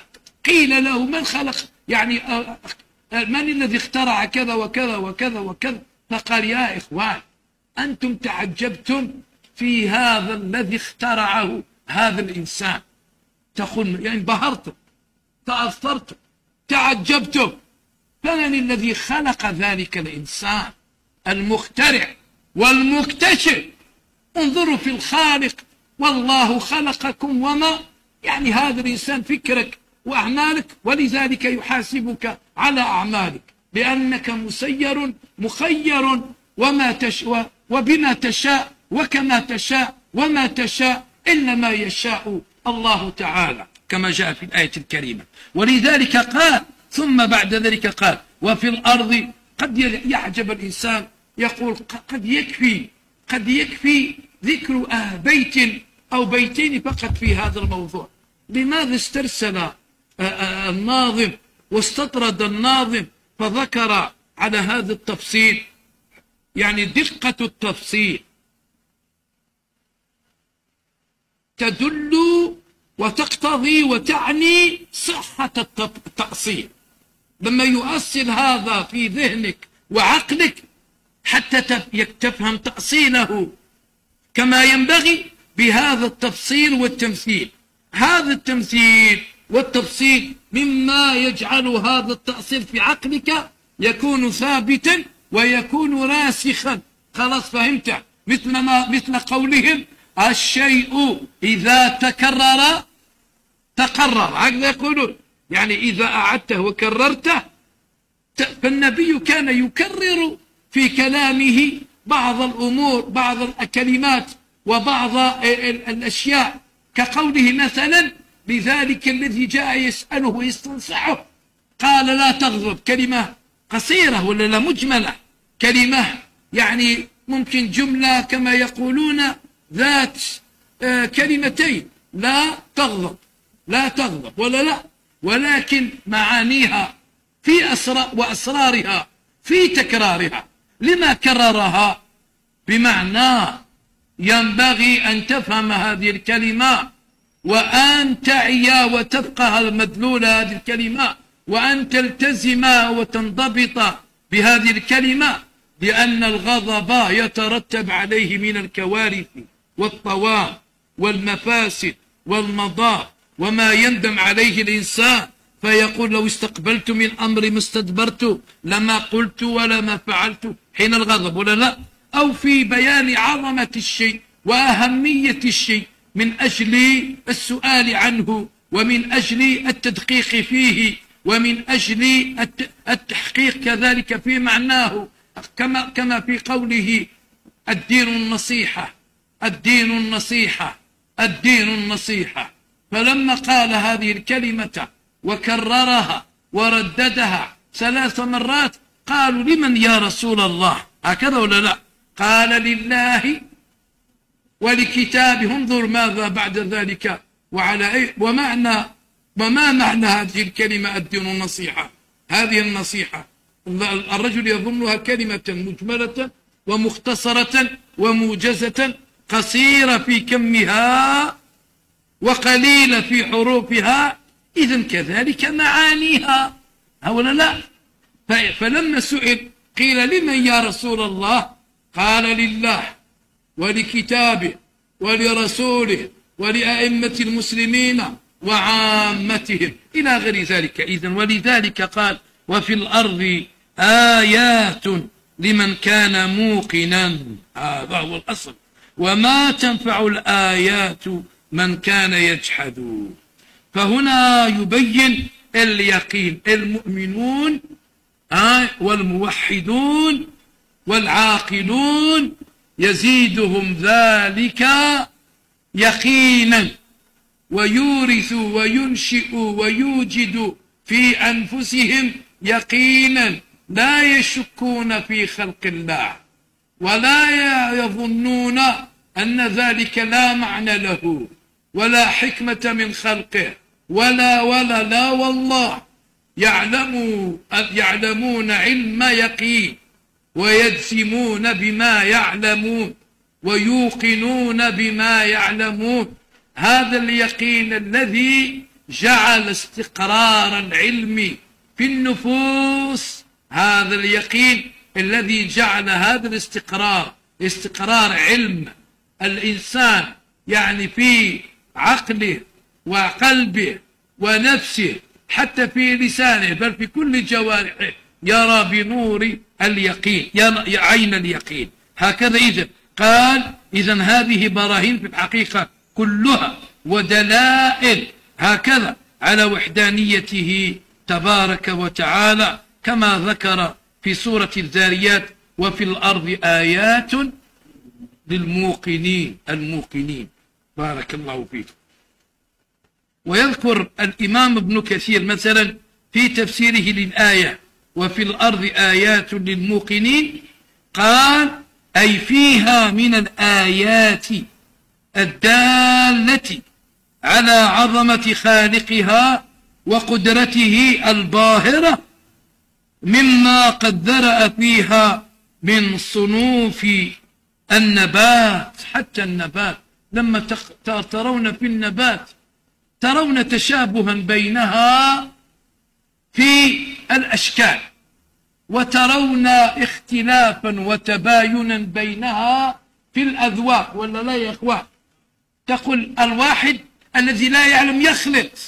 S1: قيل له من خلق يعني من الذي اخترع كذا وكذا وكذا وكذا؟ فقال يا إخوان أنتم تعجبتم في هذا الذي اخترعه هذا الإنسان، تقول يعني انبهرتم تأثرتم تعجبتم، فمن الذي خلق ذلك الإنسان المخترع والمكتشف؟ انظروا في الخالق، والله خلقكم وما يعني هذا الإنسان فكرك وأعمالك، ولذلك يحاسبك على أعمالك، لأنك مسير مخير وما تشاء وبما تشاء وكما تشاء وما تشاء إلا ما يشاء الله تعالى كما جاء في الآية الكريمة. ولذلك قال ثم بعد ذلك قال وفي الأرض، قد يعجب الإنسان يقول قد يكفي قد يكفي ذكر آه بيت أو بيتين فقط في هذا الموضوع. لماذا استرسل آه آه الناظم واستطرد الناظم فذكر على هذا التفصيل؟ يعني دقة التفصيل تدل وتقتضي وتعني صحة التأصيل. لما يؤصل هذا في ذهنك وعقلك حتى تفهم تأصيله كما ينبغي بهذا التفصيل والتمثيل. هذا التمثيل والتفصيل مما يجعل هذا التأصيل في عقلك يكون ثابتا ويكون راسخا. خلاص فهمت؟ مثل ما مثل قولهم الشيء إذا تكرر تقرر، هكذا يقولون، يعني إذا أعدته وكررته. فالنبي كان يكرر في كلامه بعض الأمور، بعض الكلمات وبعض الأشياء، كقوله مثلا لذلك الذي جاء يسأله ويستنصحه قال لا تغضب، كلمة قصيرة ولا لا مجملة، كلمة يعني ممكن جملة كما يقولون ذات آه كلمتين، لا تغضب لا تغضب ولا لا، ولكن معانيها في أسرار وأسرارها في تكرارها. لما كررها؟ بمعنى ينبغي أن تفهم هذه الكلمة وأن تعي وتفقه مدلول هذه الكلمة وأن تلتزم وتنضبط بهذه الكلمة، لأن الغضب يترتب عليه من الكوارث والطوام والمفاسد والمضار وما يندم عليه الإنسان، فيقول لو استقبلت من أمري ما استدبرت لما قلت ولا ما فعلت حين الغضب ولا لا. أو في بيان عظمة الشيء وأهمية الشيء من أجل السؤال عنه ومن أجل التدقيق فيه ومن أجل التحقيق كذلك في معناه، كما كما في قوله الدين النصيحة الدين النصيحة الدين النصيحة. فلما قال هذه الكلمة وكررها ورددها ثلاث مرات قالوا لمن يا رسول الله؟ هكذا ولا لا؟ قال لله ولكتابه. انظر ماذا بعد ذلك وعلى أي ومعنى وما معنى هذه الكلمة الدين النصيحة؟ هذه النصيحة الرجل يظنها كلمة مجملة ومختصرة وموجزة قصيرة في كمها وقليلة في حروفها، إذن كذلك معانيها ولا لا؟ فلما سئل قيل لمن يا رسول الله؟ قال لله ولكتابه ولرسوله ولأئمة المسلمين وعامتهم إلى غير ذلك. إذن ولذلك قال وفي الأرض آيات لمن كان موقنا، هذا هو الأصل، وما تنفع الآيات من كان يجحد. فهنا يبين اليقين، المؤمنون والموحدون والعاقلون يزيدهم ذلك يقينا ويورث وينشئ ويوجد في أنفسهم يقينا لا يشكون في خلق الله ولا يظنون أن ذلك لا معنى له ولا حكمة من خلقه ولا ولا لا والله، يعلموا يعلمون علم يقين ويجزمون بما يعلمون ويوقنون بما يعلمون. هذا اليقين الذي جعل استقرار العلم في النفوس، هذا اليقين الذي جعل هذا الاستقرار استقرار علم الإنسان يعني في عقله وقلبه ونفسه حتى في لسانه بل في كل جوارحه يرى بنور اليقين، يرى عين اليقين. هكذا إذن قال إذن هذه براهين في الحقيقة كلها ودلائل هكذا على وحدانيته تبارك وتعالى، كما ذكر في سورة الذاريات وفي الأرض آيات للموقنين الموقنين. بارك الله فيك. ويذكر الإمام ابن كثير مثلا في تفسيره للآية وفي الأرض آيات للموقنين، قال أي فيها من الآيات الدالة على عظمة خالقها وقدرته الباهرة مما قد ذرأ فيها من صنوف النبات. حتى النبات لما ترون في النبات ترون تشابها بينها في الأشكال وترون اختلافا وتباينا بينها في الأذواق، ولا لا يا إخوان؟ تقول الواحد الذي لا يعلم يخلط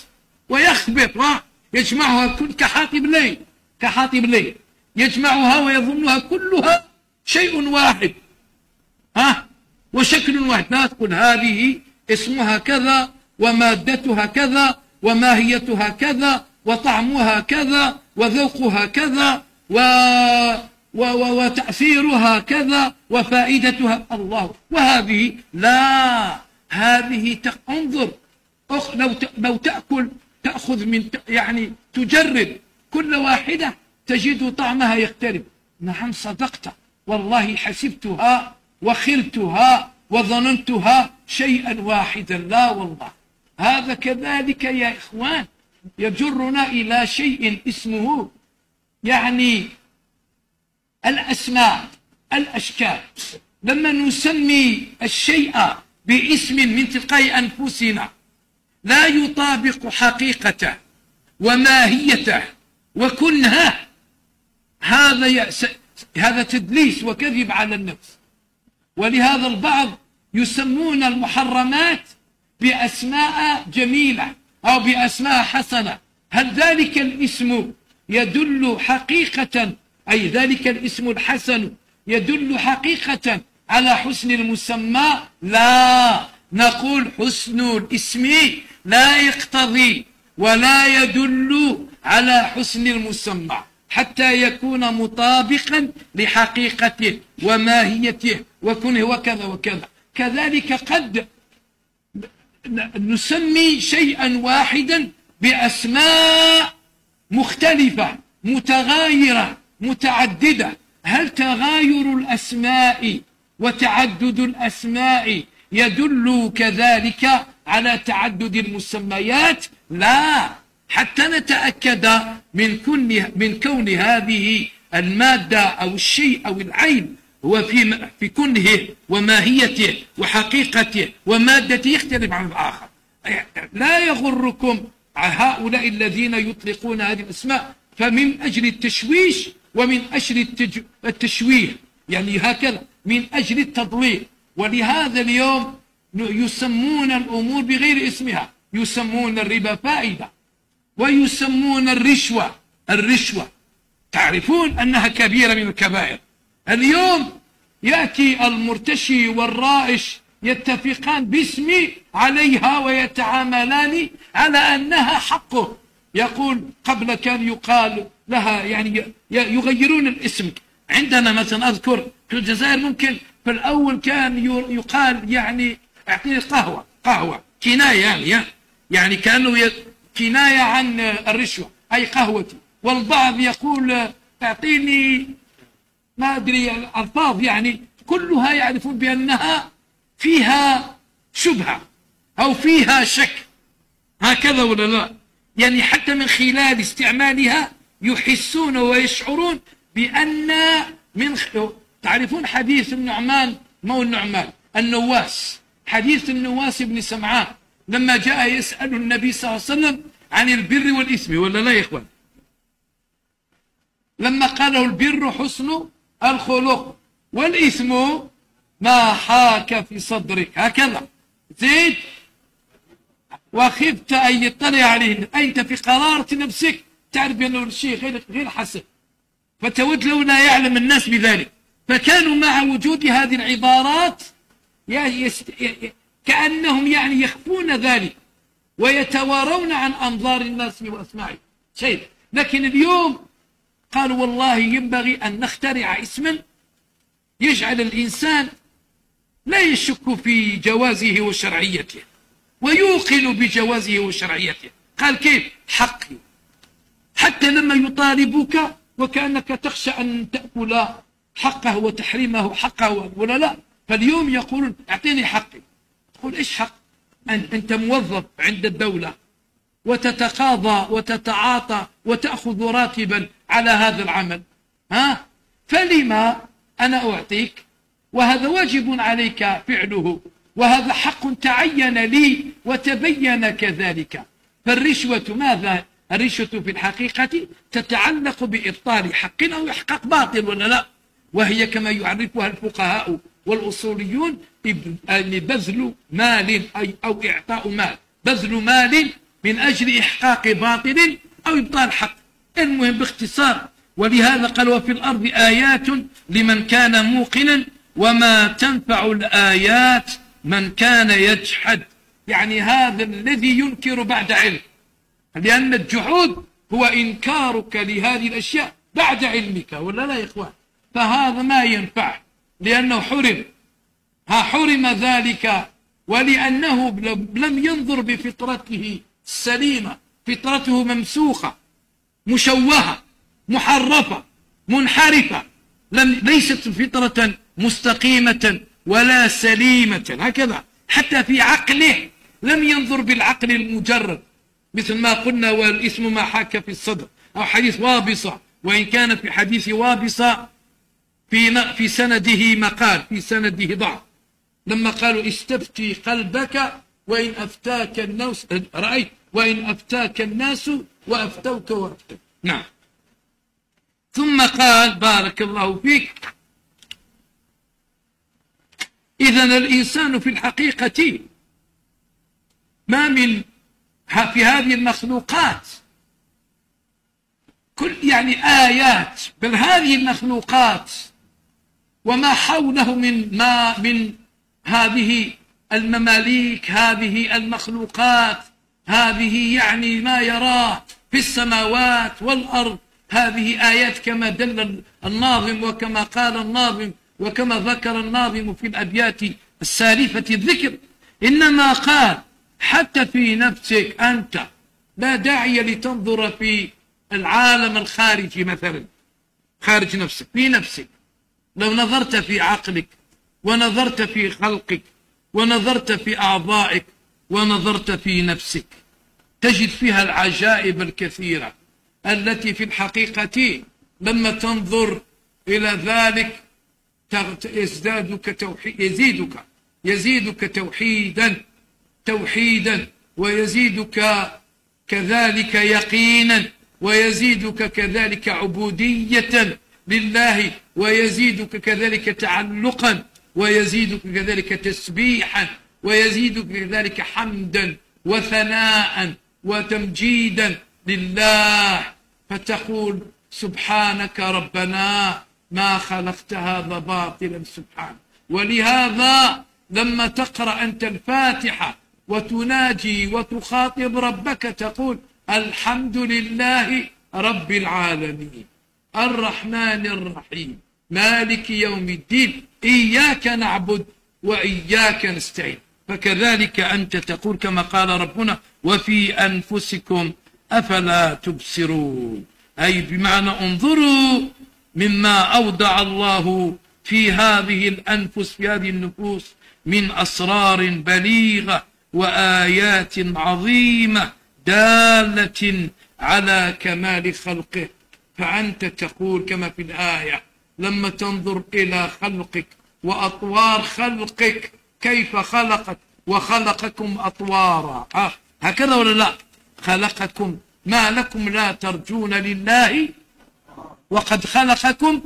S1: ويخبط يجمعها كل كحاطب ليل كحاطب ليل يجمعها ويظنها كلها شيء واحد ها وشكل واحد. لا تقول هذه اسمها كذا ومادتها كذا وماهيتها كذا وطعمها كذا وذوقها كذا و... و... و... وتأثيرها كذا وفائدتها الله. وهذه لا هذه ت... انظر أخ... لو ت... لو تأكل تأخذ من يعني تجرب كل واحدة تجد طعمها يختلف. نعم صدقت والله حسبتها وخلتها وظننتها شيئا واحدا. لا والله هذا كذلك يا إخوان يجرنا إلى شيء اسمه يعني الأسماء الأشكال. لما نسمي الشيء باسم من تلقاء أنفسنا لا يطابق حقيقته وماهيته وكنها هذا يأس... هذا تدليس وكذب على النفس. ولهذا البعض يسمون المحرمات بأسماء جميلة أو بأسماء حسنة. هل ذلك الاسم يدل حقيقة أي ذلك الاسم الحسن يدل حقيقة على حسن المسمى؟ لا، نقول حسن الاسم لا يقتضي ولا يدل على حسن المسمى حتى يكون مطابقا لحقيقته وماهيته وكنه وكذا وكذا. كذلك قد نسمي شيئا واحدا بأسماء مختلفة متغايرة متعددة. هل تغاير الأسماء وتعدد الأسماء يدل كذلك على تعدد المسميات؟ لا، حتى نتأكد من كون من كون هذه المادة أو الشيء أو العين هو في في كنه وماهيته وحقيقته ومادته يختلف عن الآخر. لا يغركم هؤلاء الذين يطلقون هذه الأسماء، فمن أجل التشويش ومن أجل التشويه يعني هكذا من أجل التضليل. ولهذا اليوم يسمون الأمور بغير اسمها، يسمون الربا فائدة ويسمون الرشوة الرشوة تعرفون أنها كبيرة من الكبائر. اليوم يأتي المرتشي والرائش يتفقان باسم عليها ويتعاملان على أنها حقه. يقول قبل كان يقال لها يعني يغيرون الاسم. عندنا مثلا أذكر في الجزائر ممكن في الأول كان يقال يعني اعطيني قهوة قهوة كناية يعني يعني كانوا كناية عن الرشوة أي قهوتي. والبعض يقول اعطيني ما أدري الألفاظ يعني كلها يعرفون بأنها فيها شبهة أو فيها شك هكذا ولا لا. يعني حتى من خلال استعمالها يحسون ويشعرون بأن من تعرفون حديث النعمان مو النعمان النواس حديث النواس بن سمعان لما جاء يسأل النبي صلى الله عليه وسلم عن البر والإثم ولا لا يا إخوان؟ لما قاله البر حسن الخلق والإثم ما حاك في صدرك هكذا زيد وخفت أن يطلع عليه أنت في قرارة نفسك تعرف بأنه الشيء غير غير حسن فتود لو لا يعلم الناس بذلك. فكانوا مع وجود هذه العبارات كأنهم يعني يخفون ذلك ويتوارون عن أنظار الناس وأسماعهم شيء. لكن اليوم قالوا والله ينبغي أن نخترع اسما يجعل الإنسان لا يشك في جوازه وشرعيته ويوقن بجوازه وشرعيته. قال كيف؟ حقي. حتى لما يطالبك وكأنك تخشى أن تأكل حقه وتحريمه حقه ولا لا. فاليوم يقولون اعطيني حقي. تقول ايش حق؟ أنت موظف عند الدولة وتتقاضى وتتعاطى وتأخذ راتبا على هذا العمل ها؟ فلما أنا أعطيك وهذا واجب عليك فعله وهذا حق تعين لي وتبين كذلك. فالرشوة ماذا؟ الرشوة في الحقيقة تتعلق بإبطال حق أو إحقاق باطل ولا لا. وهي كما يعرفها الفقهاء والأصوليون بذل مال أي أو إعطاء مال بذل مال من أجل إحقاق باطل أو إبطال حق. المهم باختصار. ولهذا قال وفي الأرض آيات لمن كان موقنا وما تنفع الآيات من كان يجحد، يعني هذا الذي ينكر بعد علم، لأن الجحود هو إنكارك لهذه الأشياء بعد علمك، ولا لا يا إخوان؟ فهذا ما ينفع لأنه حرم، ها حرم ذلك، ولأنه لم ينظر بفطرته السليمة، فطرته ممسوخة مشوهة محرفة منحرفة، لم ليست فطرة مستقيمة ولا سليمة، هكذا حتى في عقله لم ينظر بالعقل المجرد، مثل ما قلنا والإثم ما حاك في الصدر، أو حديث وابصة، وإن كان في حديث وابصة في في سنده مقال، في سنده ضعف، لما قالوا استفتي قلبك وإن أفتاك الناس، رأيت وإن أفتاك الناس وأفتوك وأفتوك. نعم. ثم قال بارك الله فيك إذن الإنسان في الحقيقة ما من في هذه المخلوقات كل يعني آيات، بل هذه المخلوقات وما حوله من ما من هذه المماليك، هذه المخلوقات، هذه يعني ما يراه في السماوات والأرض، هذه آيات كما دل الناظم وكما قال الناظم وكما ذكر الناظم في الأبيات السالفة الذكر. إنما قال حتى في نفسك أنت لا داعي لتنظر في العالم الخارجي، مثلا خارج نفسك، في نفسك لو نظرت في عقلك ونظرت في خلقك ونظرت في أعضائك ونظرت في نفسك تجد فيها العجائب الكثيرة التي في الحقيقة لما تنظر إلى ذلك يزدادك توحيد، يزيدك يزيدك توحيدا توحيدا ويزيدك كذلك يقينا ويزيدك كذلك عبودية لله ويزيدك كذلك تعلقا ويزيدك كذلك تسبيحا ويزيدك كذلك حمدا وثناء وتمجيدا لله، فتقول سبحانك ربنا ما خلقت هذا باطلا سبحانك. ولهذا لما تقرأ أنت الفاتحة وتناجي وتخاطب ربك تقول الحمد لله رب العالمين الرحمن الرحيم مالك يوم الدين إياك نعبد وإياك نستعين. فكذلك أنت تقول كما قال ربنا وفي أنفسكم أفلا تبصرون، أي بمعنى انظروا مما أودع الله في هذه الأنفس، في هذه النفوس من أسرار بليغة وآيات عظيمة دالة على كمال خلقه. فأنت تقول كما في الآية لما تنظر إلى خلقك وأطوار خلقك كيف خلقت وخلقكم أطوارا، آه. هكذا ولا لا؟ خلقكم ما لكم لا ترجون لله وقد خلقكم،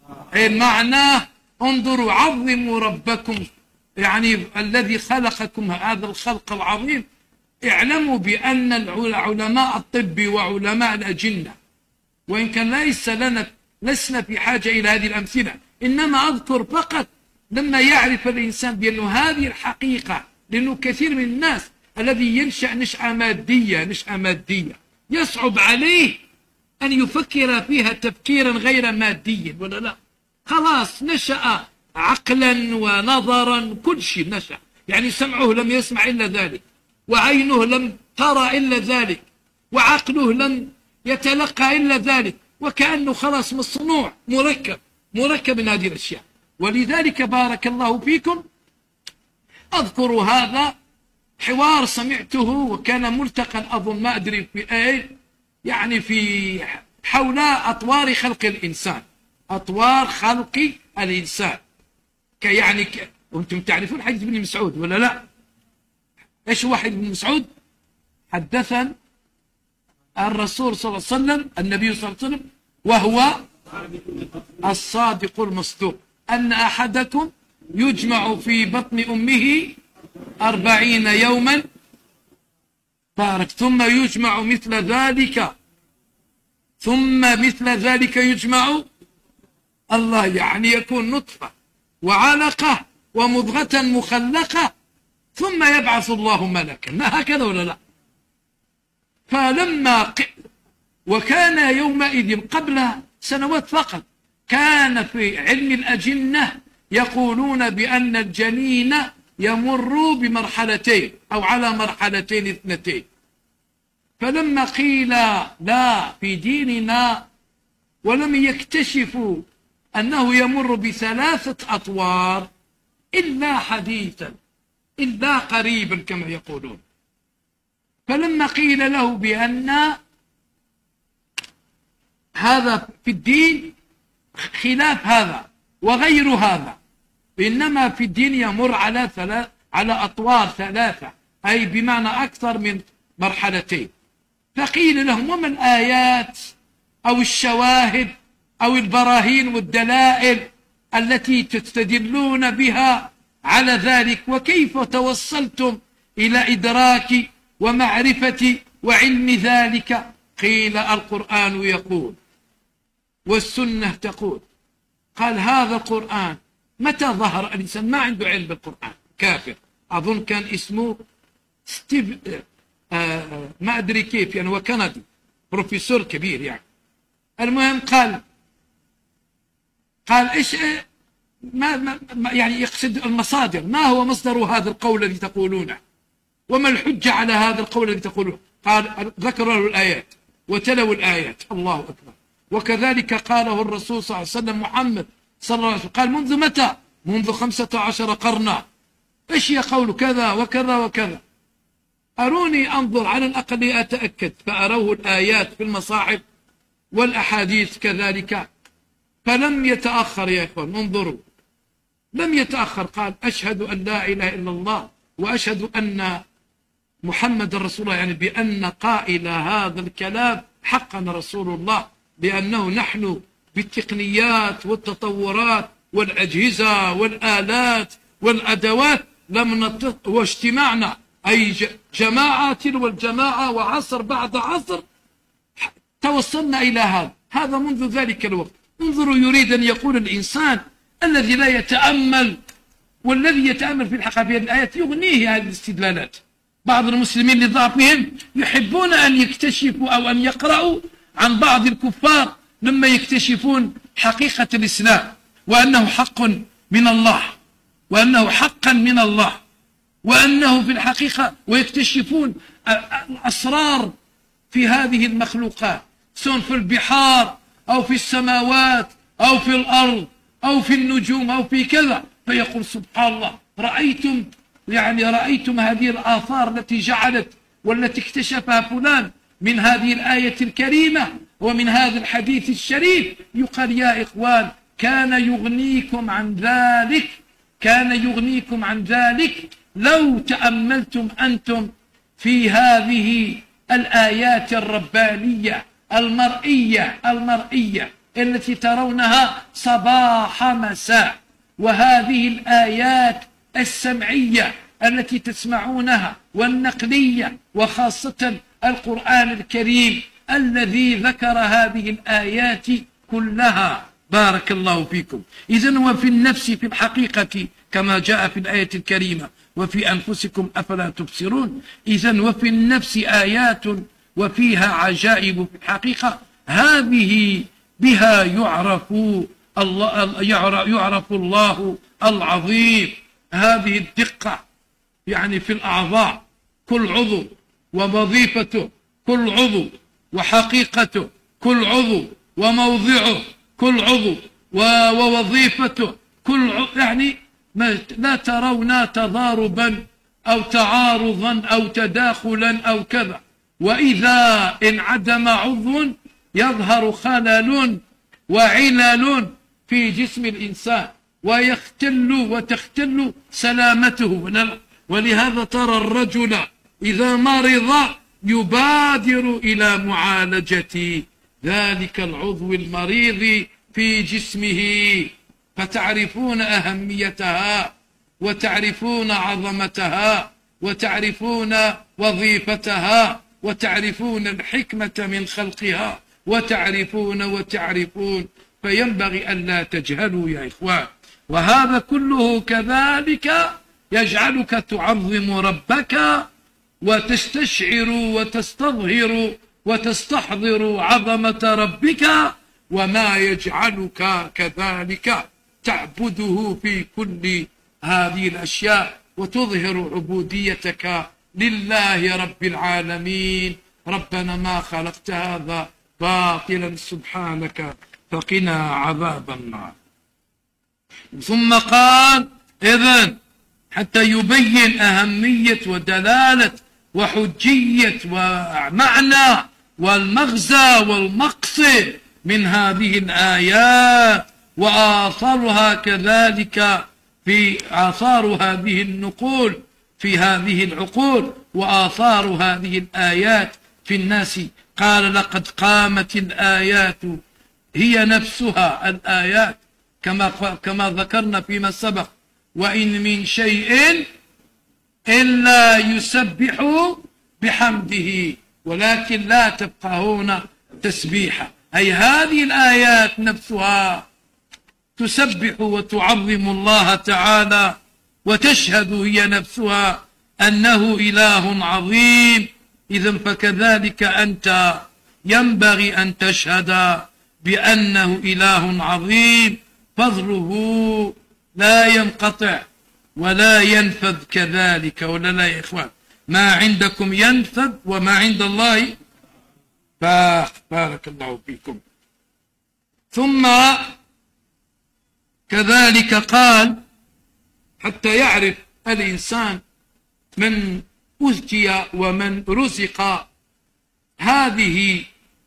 S1: المعنى انظروا عظموا ربكم، يعني الذي خلقكم هذا الخلق العظيم. اعلموا بأن علماء الطب وعلماء الأجنة وإن كان ليس لنا لسنا في حاجة إلى هذه الأمثلة، إنما أذكر فقط لما يعرف الإنسان بأنه هذه الحقيقة، لأنه كثير من الناس الذي ينشأ نشأة مادية نشأة مادية يصعب عليه أن يفكر فيها تفكيرا غير ماديا، ولا لا؟ خلاص نشأ عقلا ونظرا كل شيء نشأ، يعني سمعه لم يسمع إلا ذلك، وعينه لم ترى إلا ذلك، وعقله لم يتلقى إلا ذلك، وكأنه خلاص مصنوع مركب مركب من هذه الأشياء. ولذلك بارك الله فيكم أذكر هذا حوار سمعته وكان ملتقى أظن ما أدري في أي، يعني في حول أطوار خلق الإنسان، أطوار خلق الإنسان يعني ك... وأنتم تعرفون حديث ابن مسعود ولا لا؟ إيش هو حديث ابن مسعود؟ حدثنا الرسول صلى الله عليه وسلم النبي صلى الله عليه وسلم وهو الصادق المصدوق أن أحدكم يجمع في بطن أمه أربعين يوما بارك. ثم يجمع مثل ذلك ثم مثل ذلك يجمع الله، يعني يكون نطفة وعلقة ومضغة مخلقة ثم يبعث الله ملكا، ما هكذا ولا لا؟ فلما ق... وكان يومئذ قبل سنوات فقط كان في علم الأجنة يقولون بأن الجنين يمر بمرحلتين أو على مرحلتين اثنتين. فلما قيل لا في ديننا ولم يكتشفوا أنه يمر بثلاثة أطوار إلا حديثا إلا قريبا كما يقولون، فلما قيل له بأن هذا في الدين خلاف هذا وغير هذا، إنما في الدين يمر على ثلاث على أطوار ثلاثة، أي بمعنى أكثر من مرحلتين. فقيل لهم وما الآيات أو الشواهد أو البراهين والدلائل التي تستدلون بها على ذلك، وكيف توصلتم إلى إدراك ومعرفة وعلم ذلك؟ قيل القرآن يقول والسنة تقول. قال هذا القرآن متى ظهر الإنسان ما عنده علم بالقرآن كافر، أظن كان اسمه ستيف آه ما أدري كيف يعني، هو كندي بروفيسور كبير يعني. المهم قال قال إيش ما, ما يعني يقصد المصادر، ما هو مصدر هذا القول الذي تقولونه وما الحجة على هذا القول الذي تقولونه؟ قال ذكر له الآيات وتلوا الآيات، الله أكبر. وكذلك قاله الرسول صلى الله عليه وسلم محمد صلى الله عليه وسلم، قال منذ متى؟ منذ خمسة عشر قرنا. إيش يقول كذا وكذا وكذا؟ أروني أنظر على الأقل أتأكد، فأروه الآيات في المصاحف والأحاديث كذلك، فلم يتأخر يا إخوان، انظروا لم يتأخر. قال أشهد أن لا إله إلا الله وأشهد أن محمد رسول الله، يعني بأن قائل هذا الكلام حقا رسول الله، لأنه نحن بالتقنيات والتطورات والأجهزة والآلات والأدوات لم نطق، واجتماعنا أي جماعة تلو الجماعة وعصر بعد عصر توصلنا إلى هذا هذا منذ ذلك الوقت. انظروا، يريد أن يقول الإنسان الذي لا يتأمل، والذي يتأمل في الحقيقة في هذه الآيات يغنيه هذه الاستدلالات. بعض المسلمين لضعفهم يحبون أن يكتشفوا أو أن يقرأوا عن بعض الكفار لما يكتشفون حقيقة الإسلام، وأنه حق من الله وأنه حقا من الله وأنه في الحقيقة، ويكتشفون الأسرار في هذه المخلوقات سواء في البحار أو في السماوات أو في الأرض أو في النجوم أو في كذا، فيقول سبحان الله رأيتم يعني رأيتم هذه الآثار التي جعلت والتي اكتشفها فلان من هذه الآية الكريمة ومن هذا الحديث الشريف. يقال يا إخوان كان يغنيكم عن ذلك كان يغنيكم عن ذلك لو تأملتم أنتم في هذه الآيات الربانية المرئية المرئية التي ترونها صباح مساء، وهذه الآيات السمعية التي تسمعونها والنقلية، وخاصة القرآن الكريم الذي ذكر هذه الآيات كلها. بارك الله فيكم. إذن وفي النفس في الحقيقة كما جاء في الآية الكريمة وفي أنفسكم أفلا تبصرون. إذن وفي النفس آيات وفيها عجائب في الحقيقة، هذه بها يعرف الله يعرف الله العظيم. هذه الدقة يعني في الأعضاء، كل عضو ووظيفته، كل عضو وحقيقته، كل عضو وموضعه، كل عضو ووظيفته، كل عضو يعني ما لا ترون تضاربا أو تعارضا أو تداخلا أو كذا. وإذا انعدم عضو يظهر خلل وعلل في جسم الإنسان ويختل وتختل سلامته. ولهذا ترى الرجل إذا مرض يبادر إلى معالجة ذلك العضو المريض في جسمه، فتعرفون أهميتها وتعرفون عظمتها وتعرفون وظيفتها وتعرفون الحكمة من خلقها وتعرفون وتعرفون فينبغي أن لا تجهلوا يا إخوان. وهذا كله كذلك يجعلك تعظم ربك وتستشعر وتستظهر وتستحضر عظمة ربك، وما يجعلك كذلك تعبده في كل هذه الأشياء وتظهر عبوديتك لله رب العالمين. ربنا ما خلقت هذا باطلا سبحانك فقنا عذاب النار. ثم قال إذن حتى يبين أهمية ودلالة وحجية ومعنى والمغزى والمقصد من هذه الآيات وآثارها كذلك في آثار هذه النقول في هذه العقول وآثار هذه الآيات في الناس. قال لقد قامت الآيات هي نفسها الآيات كما كما ذكرنا فيما سبق، وإن من شيء إلا يسبح بحمده ولكن لا تفقهون تسبيحا، أي هذه الآيات نفسها تسبح وتعظم الله تعالى وتشهد هي نفسها أنه إله عظيم. إذن فكذلك أنت ينبغي أن تشهد بأنه إله عظيم، فضله لا ينقطع ولا ينفذ كذلك، ولا لا يا إخوان؟ ما عندكم ينفذ وما عند الله باق. بارك الله فيكم. ثم كذلك قال حتى يعرف الإنسان من أوتي ومن رزق هذه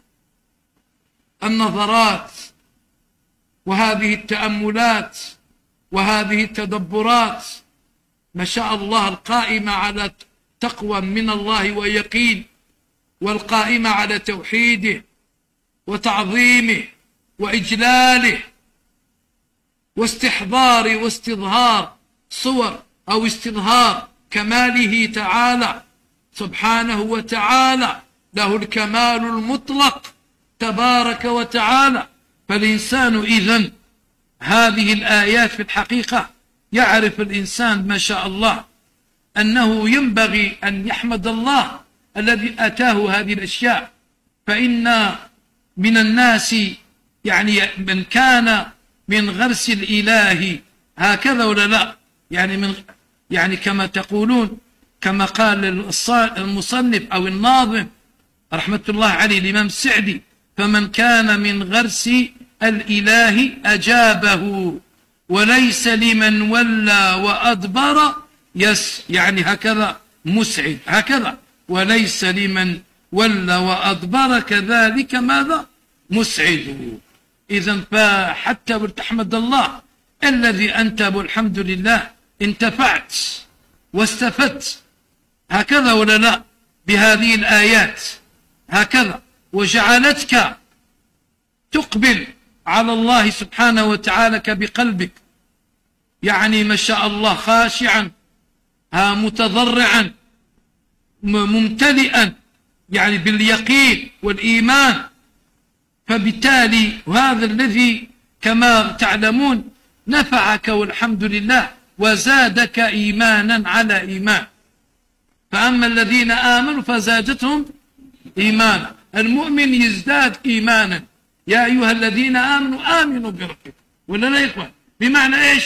S1: النظرات وهذه التأملات وهذه التدبرات ما شاء الله القائمة على تقوى من الله ويقين، والقائمة على توحيده وتعظيمه وإجلاله واستحضار واستظهار صور أو استظهار كماله تعالى سبحانه وتعالى، له الكمال المطلق تبارك وتعالى. فالإنسان إذن هذه الآيات في الحقيقة يعرف الإنسان ما شاء الله أنه ينبغي أن يحمد الله الذي أتاه هذه الأشياء. فإن من الناس يعني من كان من غرس الإله هكذا ولا لا، يعني من يعني كما تقولون كما قال المصنف أو الناظم رحمة الله عليه الإمام السعدي: فمن كان من غرس الإله أجابه وليس لمن ولى وأدبر يس، يعني هكذا مسعد، هكذا وليس لمن ولى وأدبر كذلك ماذا مسعد. إذن فحتى تحمد الله الذي أنت والحمد لله انتفعت واستفدت هكذا ولا لا بهذه الآيات هكذا، وجعلتك تقبل على الله سبحانه وتعالى بقلبك، يعني ما شاء الله خاشعا متضرعا ممتلئا يعني باليقين والإيمان. فبالتالي هذا الذي كما تعلمون نفعك والحمد لله وزادك إيمانا على إيمان. فأما الذين آمنوا فزادتهم إيمانا، المؤمن يزداد إيمانا. يا أيها الذين آمنوا آمنوا بربكم، ولا لا يا إخوان؟ بمعنى إيش؟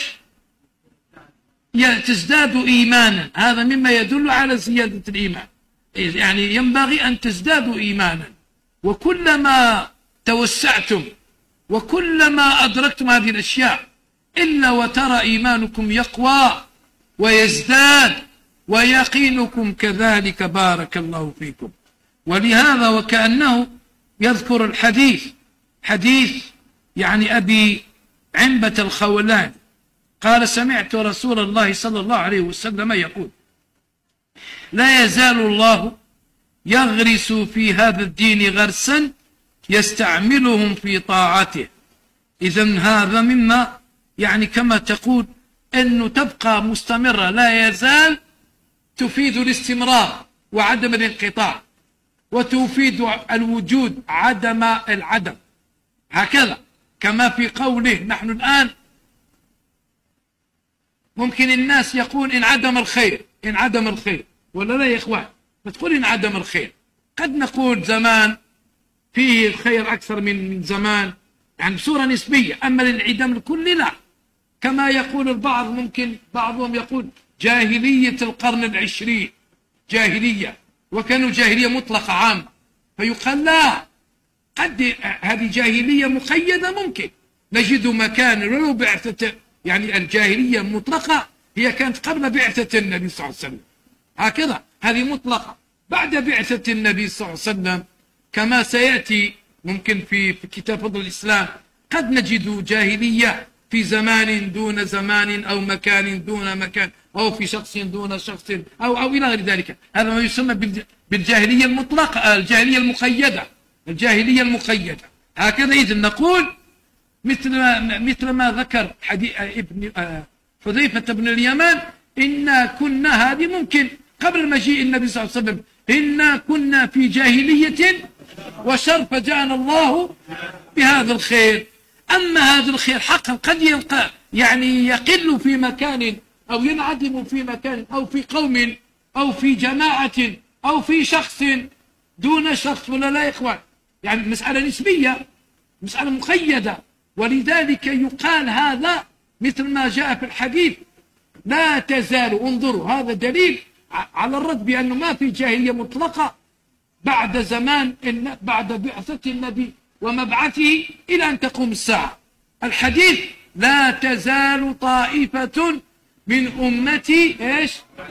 S1: تزداد إيمانا، هذا مما يدل على زيادة الإيمان. يعني ينبغي أن تزدادوا إيمانا، وكلما توسعتم وكلما أدركتم هذه الأشياء إلا وترى إيمانكم يقوى ويزداد ويقينكم كذلك. بارك الله فيكم. ولهذا وكأنه يذكر الحديث، حديث يعني أبي عنبة الخولاني قال: سمعت رسول الله صلى الله عليه وسلم يقول: لا يزال الله يغرس في هذا الدين غرسا يستعملهم في طاعته. إذن هذا مما يعني كما تقول أنه تبقى مستمرة، لا يزال تفيد الاستمرار وعدم الانقطاع، وتفيد الوجود عدم العدم، هكذا. كما في قوله نحن الآن ممكن الناس يقول انعدم الخير، انعدم الخير، ولا لا يا إخوان؟ بتقول انعدم الخير، قد نقول زمان فيه الخير أكثر من من زمان، يعني بصورة نسبية. أما الانعدام الكلي لا، كما يقول البعض، ممكن بعضهم يقول جاهلية القرن العشرين جاهلية، وكانوا جاهلية مطلقة عامة، فيقال لا، قد هذه جاهلية مقيدة، ممكن نجد مكان ولو بعثة، يعني الجاهلية المطلقة هي كانت قبل بعثة النبي صلى الله عليه وسلم، هكذا هذه مطلقة. بعد بعثة النبي صلى الله عليه وسلم كما سيأتي ممكن في في كتاب فضل الإسلام، قد نجد جاهلية في زمان دون زمان، أو مكان دون مكان، أو في شخص دون شخص، أو أو إلى غير ذلك. هذا ما يسمى بالجاهلية المطلقة، الجاهلية المقيدة، الجاهلية المقيدة، هكذا. إذن نقول مثل ما مثل ما ذكر حديث ابن حذيفة بن اليمان، إنا كنا، هذه ممكن قبل مجيء النبي صلى الله عليه وسلم، إنا كنا في جاهلية وشر فجاءنا الله بهذا الخير. أما هذا الخير حقا قد يلقى، يعني يقل في مكان، أو ينعدم في مكان، أو في قوم، أو في جماعة، أو في شخص دون شخص، ولا لا يا إخوان؟ يعني مسألة نسبية، مسألة مقيدة. ولذلك يقال هذا مثل ما جاء في الحديث لا تزال، انظروا هذا دليل على الرد بأنه ما في جاهلية مطلقة بعد زمان، بعد بعثة النبي ومبعثه إلى أن تقوم الساعة. الحديث لا تزال طائفة من أمتي إيش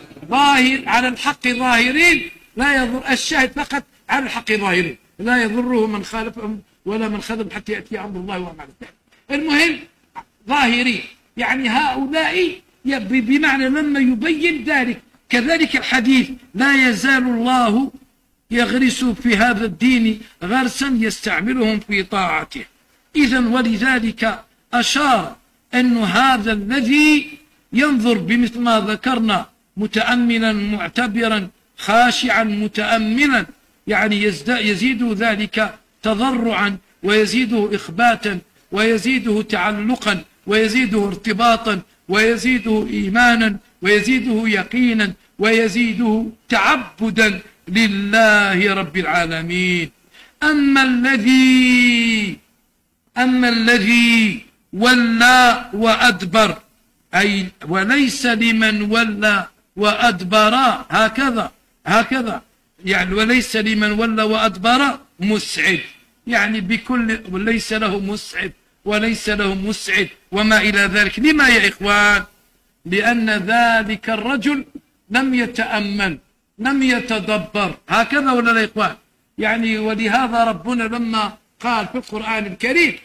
S1: ظاهر على الحق ظاهرين، لا يضر الشاهد فقط على الحق ظاهرين، لا يضره من خالفهم ولا من خذل حتى يأتي أمر الله وما على ذلك. المهم ظاهرين، يعني هؤلاء بمعنى لما يبين ذلك. كذلك الحديث لا يزال الله يغرس في هذا الدين غرسا يستعملهم في طاعته. إذن ولذلك أشار أن هذا الذي ينظر بمثل ما ذكرنا متأملا معتبرا خاشعا متأملا، يعني يزيد ذلك تضرعا، ويزيده إخباتا، ويزيده تعلقا، ويزيده ارتباطا، ويزيده إيمانا، ويزيده يقينا، ويزيده تعبدا لله رب العالمين. أما الذي أما الذي ولى وأدبر، أي وليس لمن ولى وأدبر، هكذا هكذا يعني وليس لمن ولى وأدبر مسعد، يعني بكل، وليس له مسعد وليس له مسعد وما إلى ذلك. لما يا إخوان؟ لأن ذلك الرجل لم يتأمل، لم يتدبر، هكذا ولا لا يا إخوان؟ يعني ولهذا ربنا لما قال في القرآن الكريم،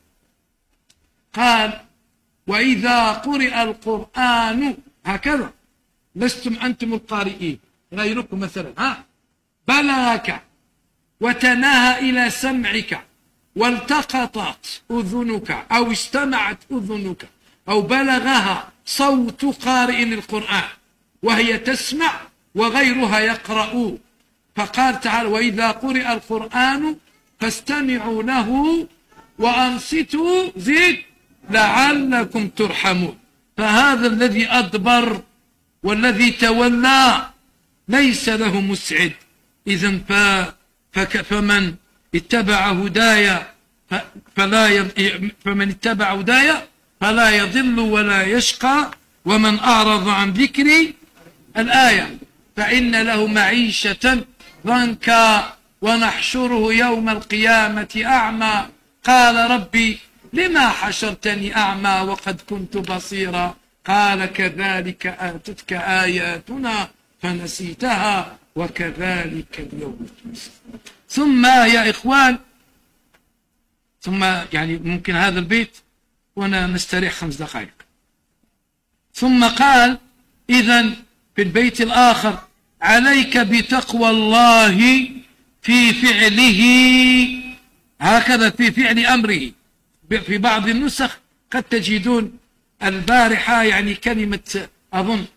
S1: قال وإذا قرئ القرآن، هكذا لستم أنتم القارئين غيركم مثلا، ها بلغك وتناهى إلى سمعك والتقطت أذنك، أو استمعت أذنك، أو بلغها صوت قارئ القرآن وهي تسمع وغيرها يقرأ. فقال تعالى وإذا قرئ القرآن فاستمعوا له وأنصتوا زيد لعلكم ترحمون. فهذا الذي أدبر والذي تولى ليس له مسعد. إذن فمن اتبع هدايا فلا يض... فمن اتبع هدايا فلا يضل ولا يشقى، ومن أعرض عن ذكري الآية فإن له معيشة ضنكا ونحشره يوم القيامة أعمى قال ربي لما حشرتني أعمى وقد كنت بصيرا قال كذلك آتتك آياتنا فنسيتها وكذلك اليوم تنسى. ثم يا إخوان، ثم يعني ممكن هذا البيت وانا نستريح خمس دقائق. ثم قال إذن في البيت الآخر عليك بتقوى الله في فعله، هكذا في فعل أمره. في بعض النسخ قد تجدون البارحة يعني كلمة أظن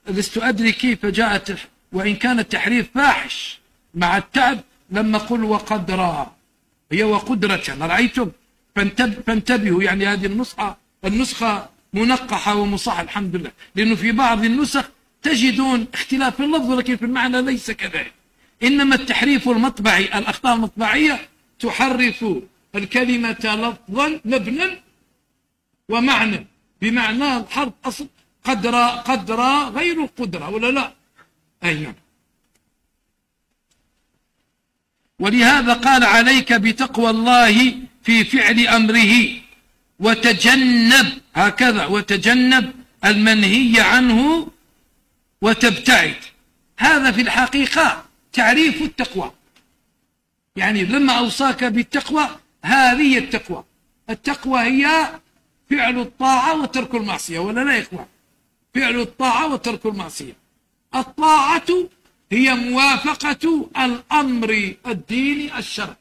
S1: لست أدري كيف جاءت، وإن كان التحريف فاحش مع التعب، لما قل وقدرا هي وقدرة، رأيتم؟ فانتب فانتبهوا، يعني هذه النسخة النسخة منقحة ومصححة الحمد لله، لأنه في بعض النسخ تجدون اختلاف في اللفظ لكن في المعنى ليس كذلك. إنما التحريف المطبعي، الأخطاء المطبعية تحرف الكلمة لفظا مبنى ومعنى، بمعنى الحرف أصل قدر قدر غير القدرة ولا لا؟ أيوة. ولهذا قال عليك بتقوى الله في فعل أمره وتجنب، هكذا وتجنب المنهي عنه وتبتعد. هذا في الحقيقة تعريف التقوى، يعني لما أوصاك بالتقوى هذه التقوى. التقوى هي فعل الطاعة وترك المعصية ولا لا يا إخوان؟ فعل الطاعة وترك المعصية. الطاعة هي موافقة الأمر الديني الشرعي،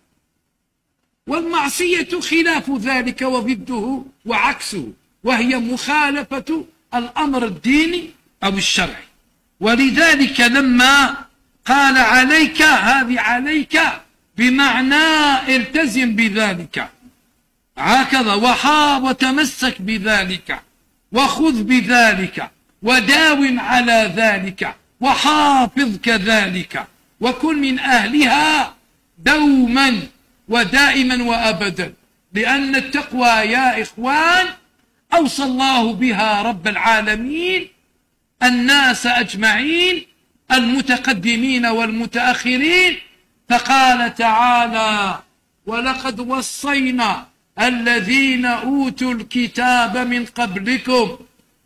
S1: والمعصية خلاف ذلك وضده وعكسه، وهي مخالفة الأمر الديني أو الشرعي. ولذلك لما قال عليك، هذه عليك بمعنى التزم بذلك، هكذا وحاض وتمسك بذلك وخذ بذلك وداوم على ذلك وحافظ كذلك وكن من أهلها دوما ودائما وأبدا. لأن التقوى يا إخوان أوصى الله بها رب العالمين الناس أجمعين، المتقدمين والمتأخرين، فقال تعالى: ولقد وصينا الذين أوتوا الكتاب من قبلكم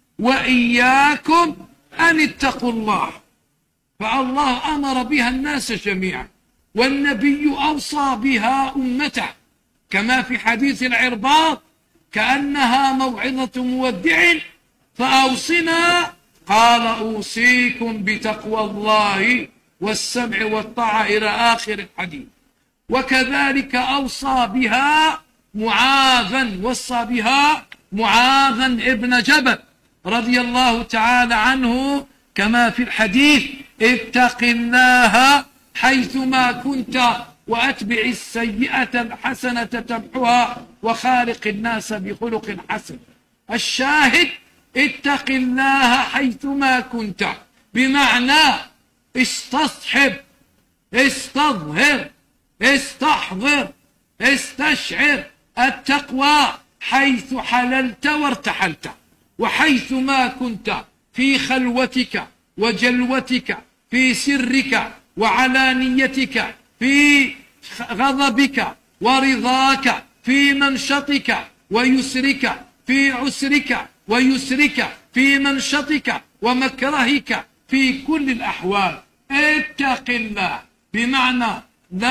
S1: وإياكم أن اتقوا الله. فالله أمر بها الناس جميعا، والنبي أوصى بها أمته، كما في حديث العرباض: كأنها موعظة مودع فأوصنا، قال: أوصيكم بتقوى الله والسمع والطاعة، إلى آخر الحديث. وكذلك أوصى بها معاذا، وصى بها معاذا ابن جبل رضي الله تعالى عنه، كما في الحديث: اتق الله حيثما كنت وأتبع السيئة الحسنة تمحها وخالق الناس بخلق حسن. الشاهد: اتق الله حيثما كنت، بمعنى استصحب، استظهر، استحضر، استشعر التقوى حيث حللت وارتحلت، وحيثما كنت، في خلوتك وجلوتك، في سرك وعلانيتك، في غضبك ورضاك، في منشطك ويسرك، في عسرك ويسرك، في منشطك ومكرهك، في كل الأحوال. اتق الله بمعنى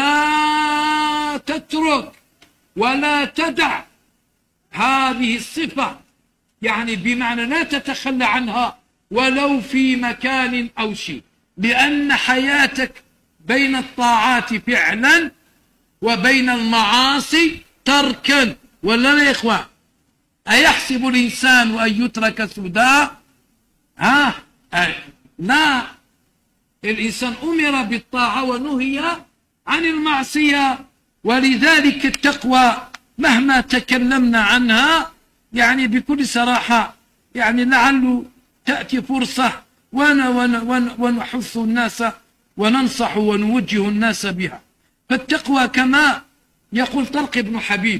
S1: لا تترك ولا تدع هذه الصفة، يعني بمعنى لا تتخلى عنها ولو في مكان أو شيء، لأن حياتك بين الطاعات فعلا وبين المعاصي تركا، ولا لا يا إخوان؟ أيحسب الإنسان أن يترك سدى؟ ها؟ أي. لا، الإنسان أمر بالطاعة ونهي عن المعصية. ولذلك التقوى مهما تكلمنا عنها يعني بكل صراحة، يعني لعل تأتي فرصة ونحث الناس وننصح ونوجه الناس بها. فالتقوى كما يقول طلق بن حبيب،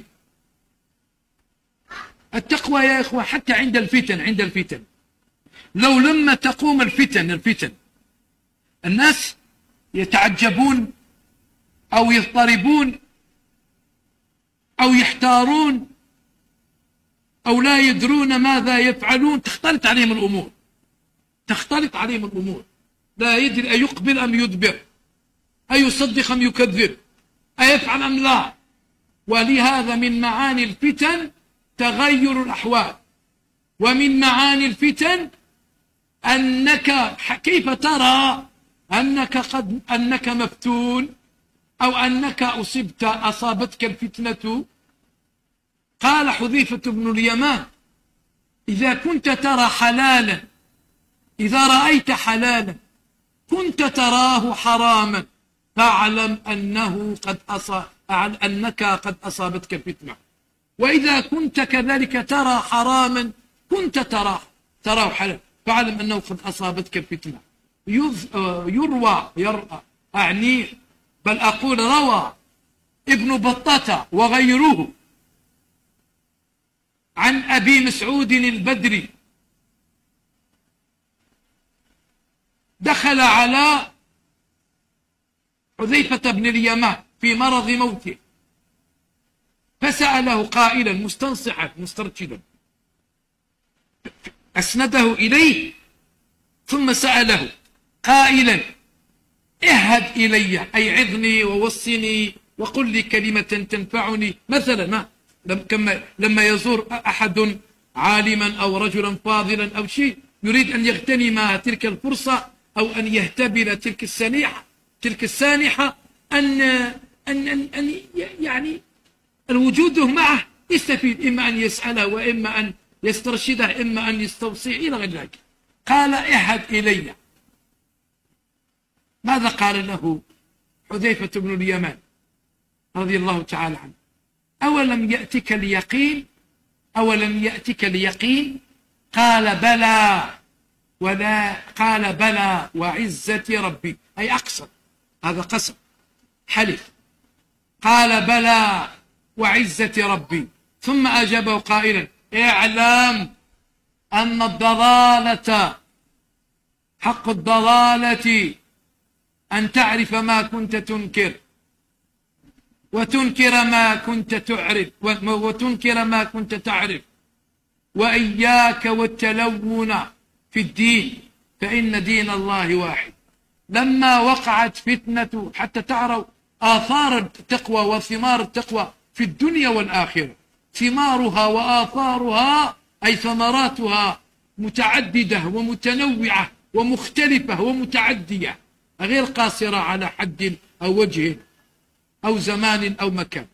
S1: التقوى يا إخوة حتى عند الفتن، عند الفتن لو لما تقوم الفتن الفتن الناس يتعجبون أو يضطربون أو يحتارون أو لا يدرون ماذا يفعلون، تختلط عليهم الأمور، تختلط عليهم الأمور، لا يدري أيقبل أم يدبر، أيصدق أم يكذب، أيفعل أم لا. ولهذا من معاني الفتن تغير الأحوال، ومن معاني الفتن أنك كيف ترى أنك قد أنك مفتون أو أنك أصبت أصابتك الفتنة. قال حذيفة بن اليمان: إذا كنت ترى حلالا إذا رأيت حلالا كنت تراه حراما فاعلم أنه قد أصاب أنك قد أصابتك الفتنة، وإذا كنت كذلك ترى حراما كنت تراه تراه حلال فاعلم أنه قد أصابتك الفتنة. يروى يرأى أعني بل أقول روى ابن بطة وغيره عن أبي مسعود البدري دخل على حذيفة بن اليمان في مرض موته فسأله قائلا مستنصحا مسترشدا، أسنده إليه ثم سأله قائلا اهد إلي أي عظني ووصني وقل لي كلمة تنفعني. مثلا لما يزور أحد عالما أو رجلا فاضلا أو شيء يريد أن يغتنم تلك الفرصة أو أن يهتبل تلك السانحة تلك السانحة أن, أن, أن, أن يعني الوجود معه يستفيد، إما أن يسأله وإما أن يسترشده إما أن يستوصيه إلى غير ذلك. قال اهد إلي. ماذا قال له حذيفة بن اليمان رضي الله تعالى عنه؟ أولم يأتك اليقين أولم يأتك اليقين قال بلى ولا قال بلى وعزة ربي أي أقسم، هذا قسم حلف. قال بلى وعزة ربي ثم أجابه قائلا اعلم أن الضلالة حق الضلالة أن تعرف ما كنت تنكر وتنكر ما كنت تعرف وتنكر ما كنت تعرف وإياك والتلون في الدين فإن دين الله واحد. لما وقعت فتنة حتى تعروا آثار التقوى وثمار التقوى في الدنيا والآخرة، ثمارها وآثارها أي ثمراتها متعددة ومتنوعة ومختلفة ومتعدية غير قاصرة على حد أو وجه أو زمان أو مكان.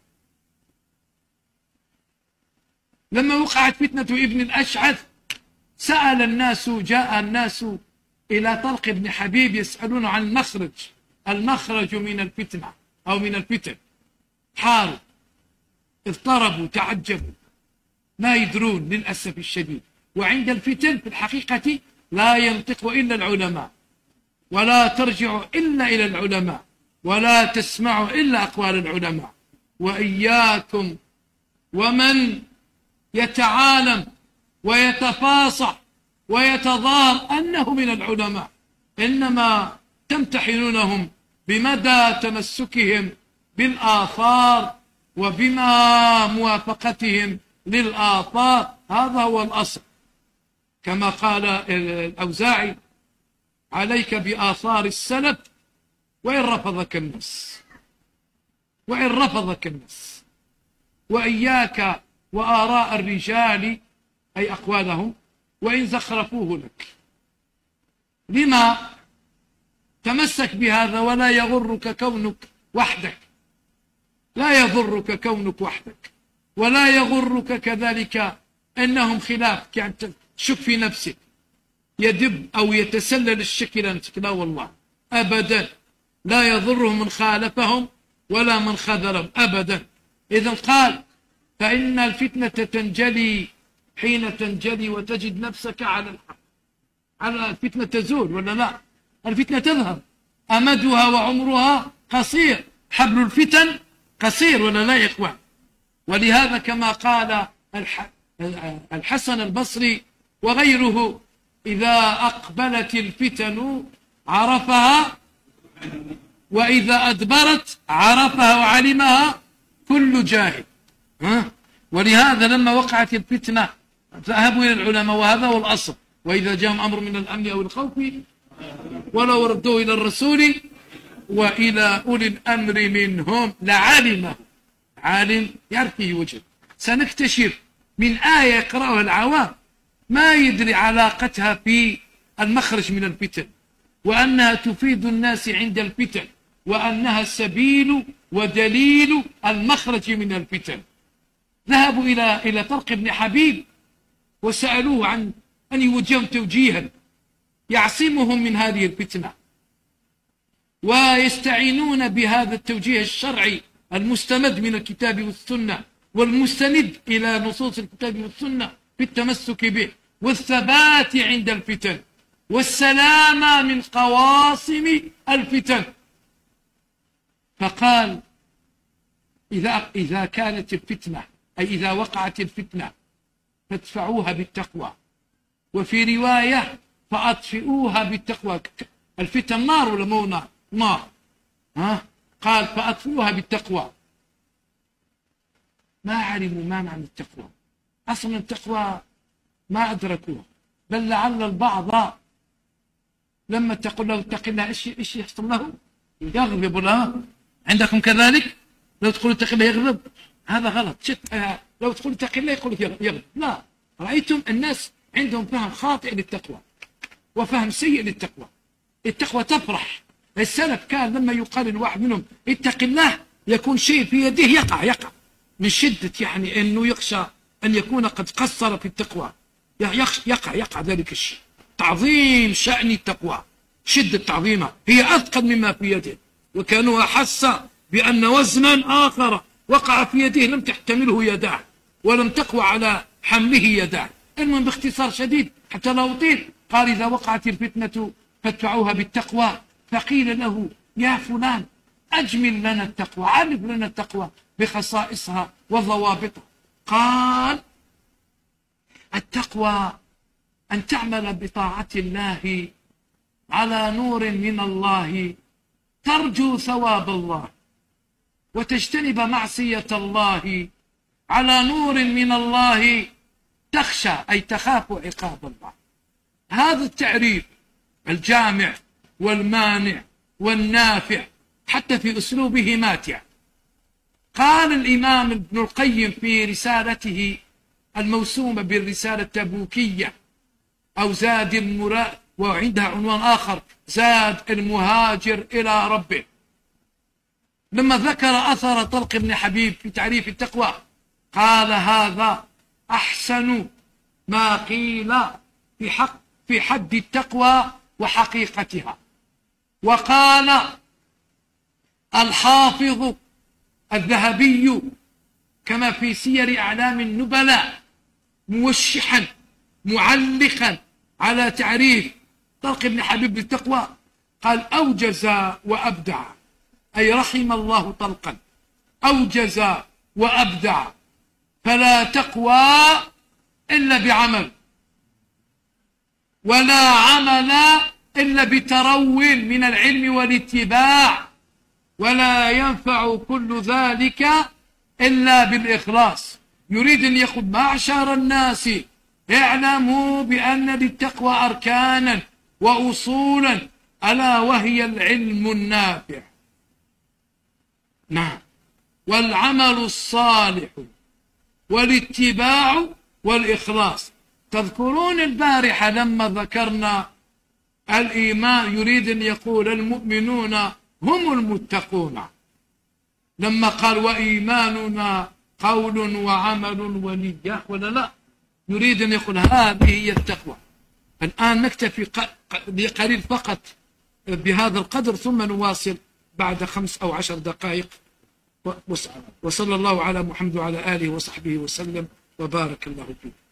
S1: لما وقعت فتنة ابن الأشعث سأل الناس جاء الناس إلى طلق بن حبيب يسألون عن المخرج المخرج من الفتنة أو من الفتن. حاروا اضطربوا تعجبوا ما يدرون للأسف الشديد. وعند الفتن في الحقيقة لا ينطق إلا العلماء ولا ترجع إلا إلى العلماء ولا تسمع إلا أقوال العلماء. وإياكم ومن يتعالم ويتفاصح ويتظاهر أنه من العلماء، إنما تمتحنونهم بمدى تمسكهم بالآثار وبما موافقتهم للآثار. هذا هو الأصل، كما قال الأوزاعي عليك بآثار السلف وإن رفضك الناس وإن رفضك الناس وإياك وآراء الرجال أي أقوالهم وإن زخرفوه لك. لما تمسك بهذا ولا يغرك كونك وحدك، لا يضرك كونك وحدك ولا يغرك كذلك أنهم خلافك، يعني تشك في نفسك يدب أو يتسلل الشك إلى نفسك، لا والله أبدا لا يضرهم من خالفهم ولا من خذلهم أبدا. إذن قال فإن الفتنة تنجلي حين تنجلي وتجد نفسك على الحق. على الفتنة تزول ولا لا؟ الفتنة تذهب، أمدها وعمرها قصير، حبل الفتن قصير ولا لا يا إخوان؟ ولهذا كما قال الحسن البصري وغيره إذا أقبلت الفتن عرفها وإذا أدبرت عرفها وعلمها كل جاهل. ولهذا لما وقعت الفتنة ذهبوا إلى العلماء وهذا هو الأصل. وإذا جاءهم أمر من الأمن أو الخوف ولو ردوه إلى الرسول وإلى أولي الأمر منهم لعلمه. عالم يعرف فيه وجه. سنكتشف من آية يقرأها العوام ما يدري علاقتها في المخرج من الفتن، وأنها تفيد الناس عند الفتن، وأنها سبيل ودليل المخرج من الفتن. ذهبوا إلى إلى طلق بن حبيب وسألوه عن أن يوجههم توجيها يعصمهم من هذه الفتنة، ويستعينون بهذا التوجيه الشرعي المستمد من الكتاب والسنة والمستند إلى نصوص الكتاب والسنة في التمسك به والثبات عند الفتن والسلامة من قواصم الفتن. فقال إذا, إذا كانت الفتنة، أي إذا وقعت الفتنة فادفعوها بالتقوى، وفي رواية فأطفئوها بالتقوى. الفتن نار ولا مو نار؟ نار. ها؟ قال فأطفئوها بالتقوى. ما علموا ما معنى التقوى، أصلا التقوى ما أدركوها، بل لعل البعض لما تقول له اتق الله إيش إيش يحصل له؟ يغضب. له عندكم كذلك؟ لو تقول اتق الله يغضب، هذا غلط. شت آه لو تقول اتق الله يقول يغضب. لا، رأيتم الناس عندهم فهم خاطئ للتقوى وفهم سيء للتقوى. التقوى تفرح. السلف كان لما يقال الواحد منهم اتق الله يكون شيء في يده يقع يقع من شدة، يعني أنه يخشى أن يكون قد قصر في التقوى، يقع يقع ذلك الشيء. تعظيم شأن التقوى، شدة تعظيمها، هي أثقل مما في يده. وكانوا أحس بأن وزنا آخر وقع في يده لم تحتمله يداه ولم تقوى على حمله يداه. المهم باختصار شديد حتى لا أطيل، قال إذا وقعت الفتنة فادفعوها بالتقوى. فقيل له يا فلان أجمل لنا التقوى، عرف لنا التقوى بخصائصها وضوابطها. قال التقوى أن تعمل بطاعة الله على نور من الله ترجو ثواب الله، وتجتنب معصية الله على نور من الله تخشى، أي تخاف عقاب الله. هذا التعريف الجامع والمانع والنافع حتى في أسلوبه ماتع. قال الإمام ابن القيم في رسالته الموسومة بالرسالة التبوكية أو زاد المراد، وعندها عنوان آخر زاد المهاجر إلى ربه، لما ذكر أثر طلق بن حبيب في تعريف التقوى قال هذا أحسن ما قيل في حق في حد التقوى وحقيقتها. وقال الحافظ الذهبي كما في سير أعلام النبلاء موشحا معلقا على تعريف طلق بن حبيب بالتقوى، قال أوجز وأبدع، أي رحم الله طلقا، أوجز وأبدع، فلا تقوى إلا بعمل، ولا عمل إلا بتروي من العلم والاتباع، ولا ينفع كل ذلك إلا بالإخلاص. يريد أن يقول معشر الناس اعلموا بأن للتقوى أركانا وأصولا، ألا وهي العلم النافع، نعم، والعمل الصالح، والاتباع، والإخلاص. تذكرون البارحة لما ذكرنا الإيمان يريد أن يقول المؤمنون هم المتقون، لما قال وإيماننا قول وعمل ونية، ولا لا؟ يريد أن يقول هذه هي التقوى. الآن نكتفي قليل فقط بهذا القدر ثم نواصل بعد خمس أو عشر دقائق. وصلى الله على محمد وعلى آله وصحبه وسلم وبارك الله فيه.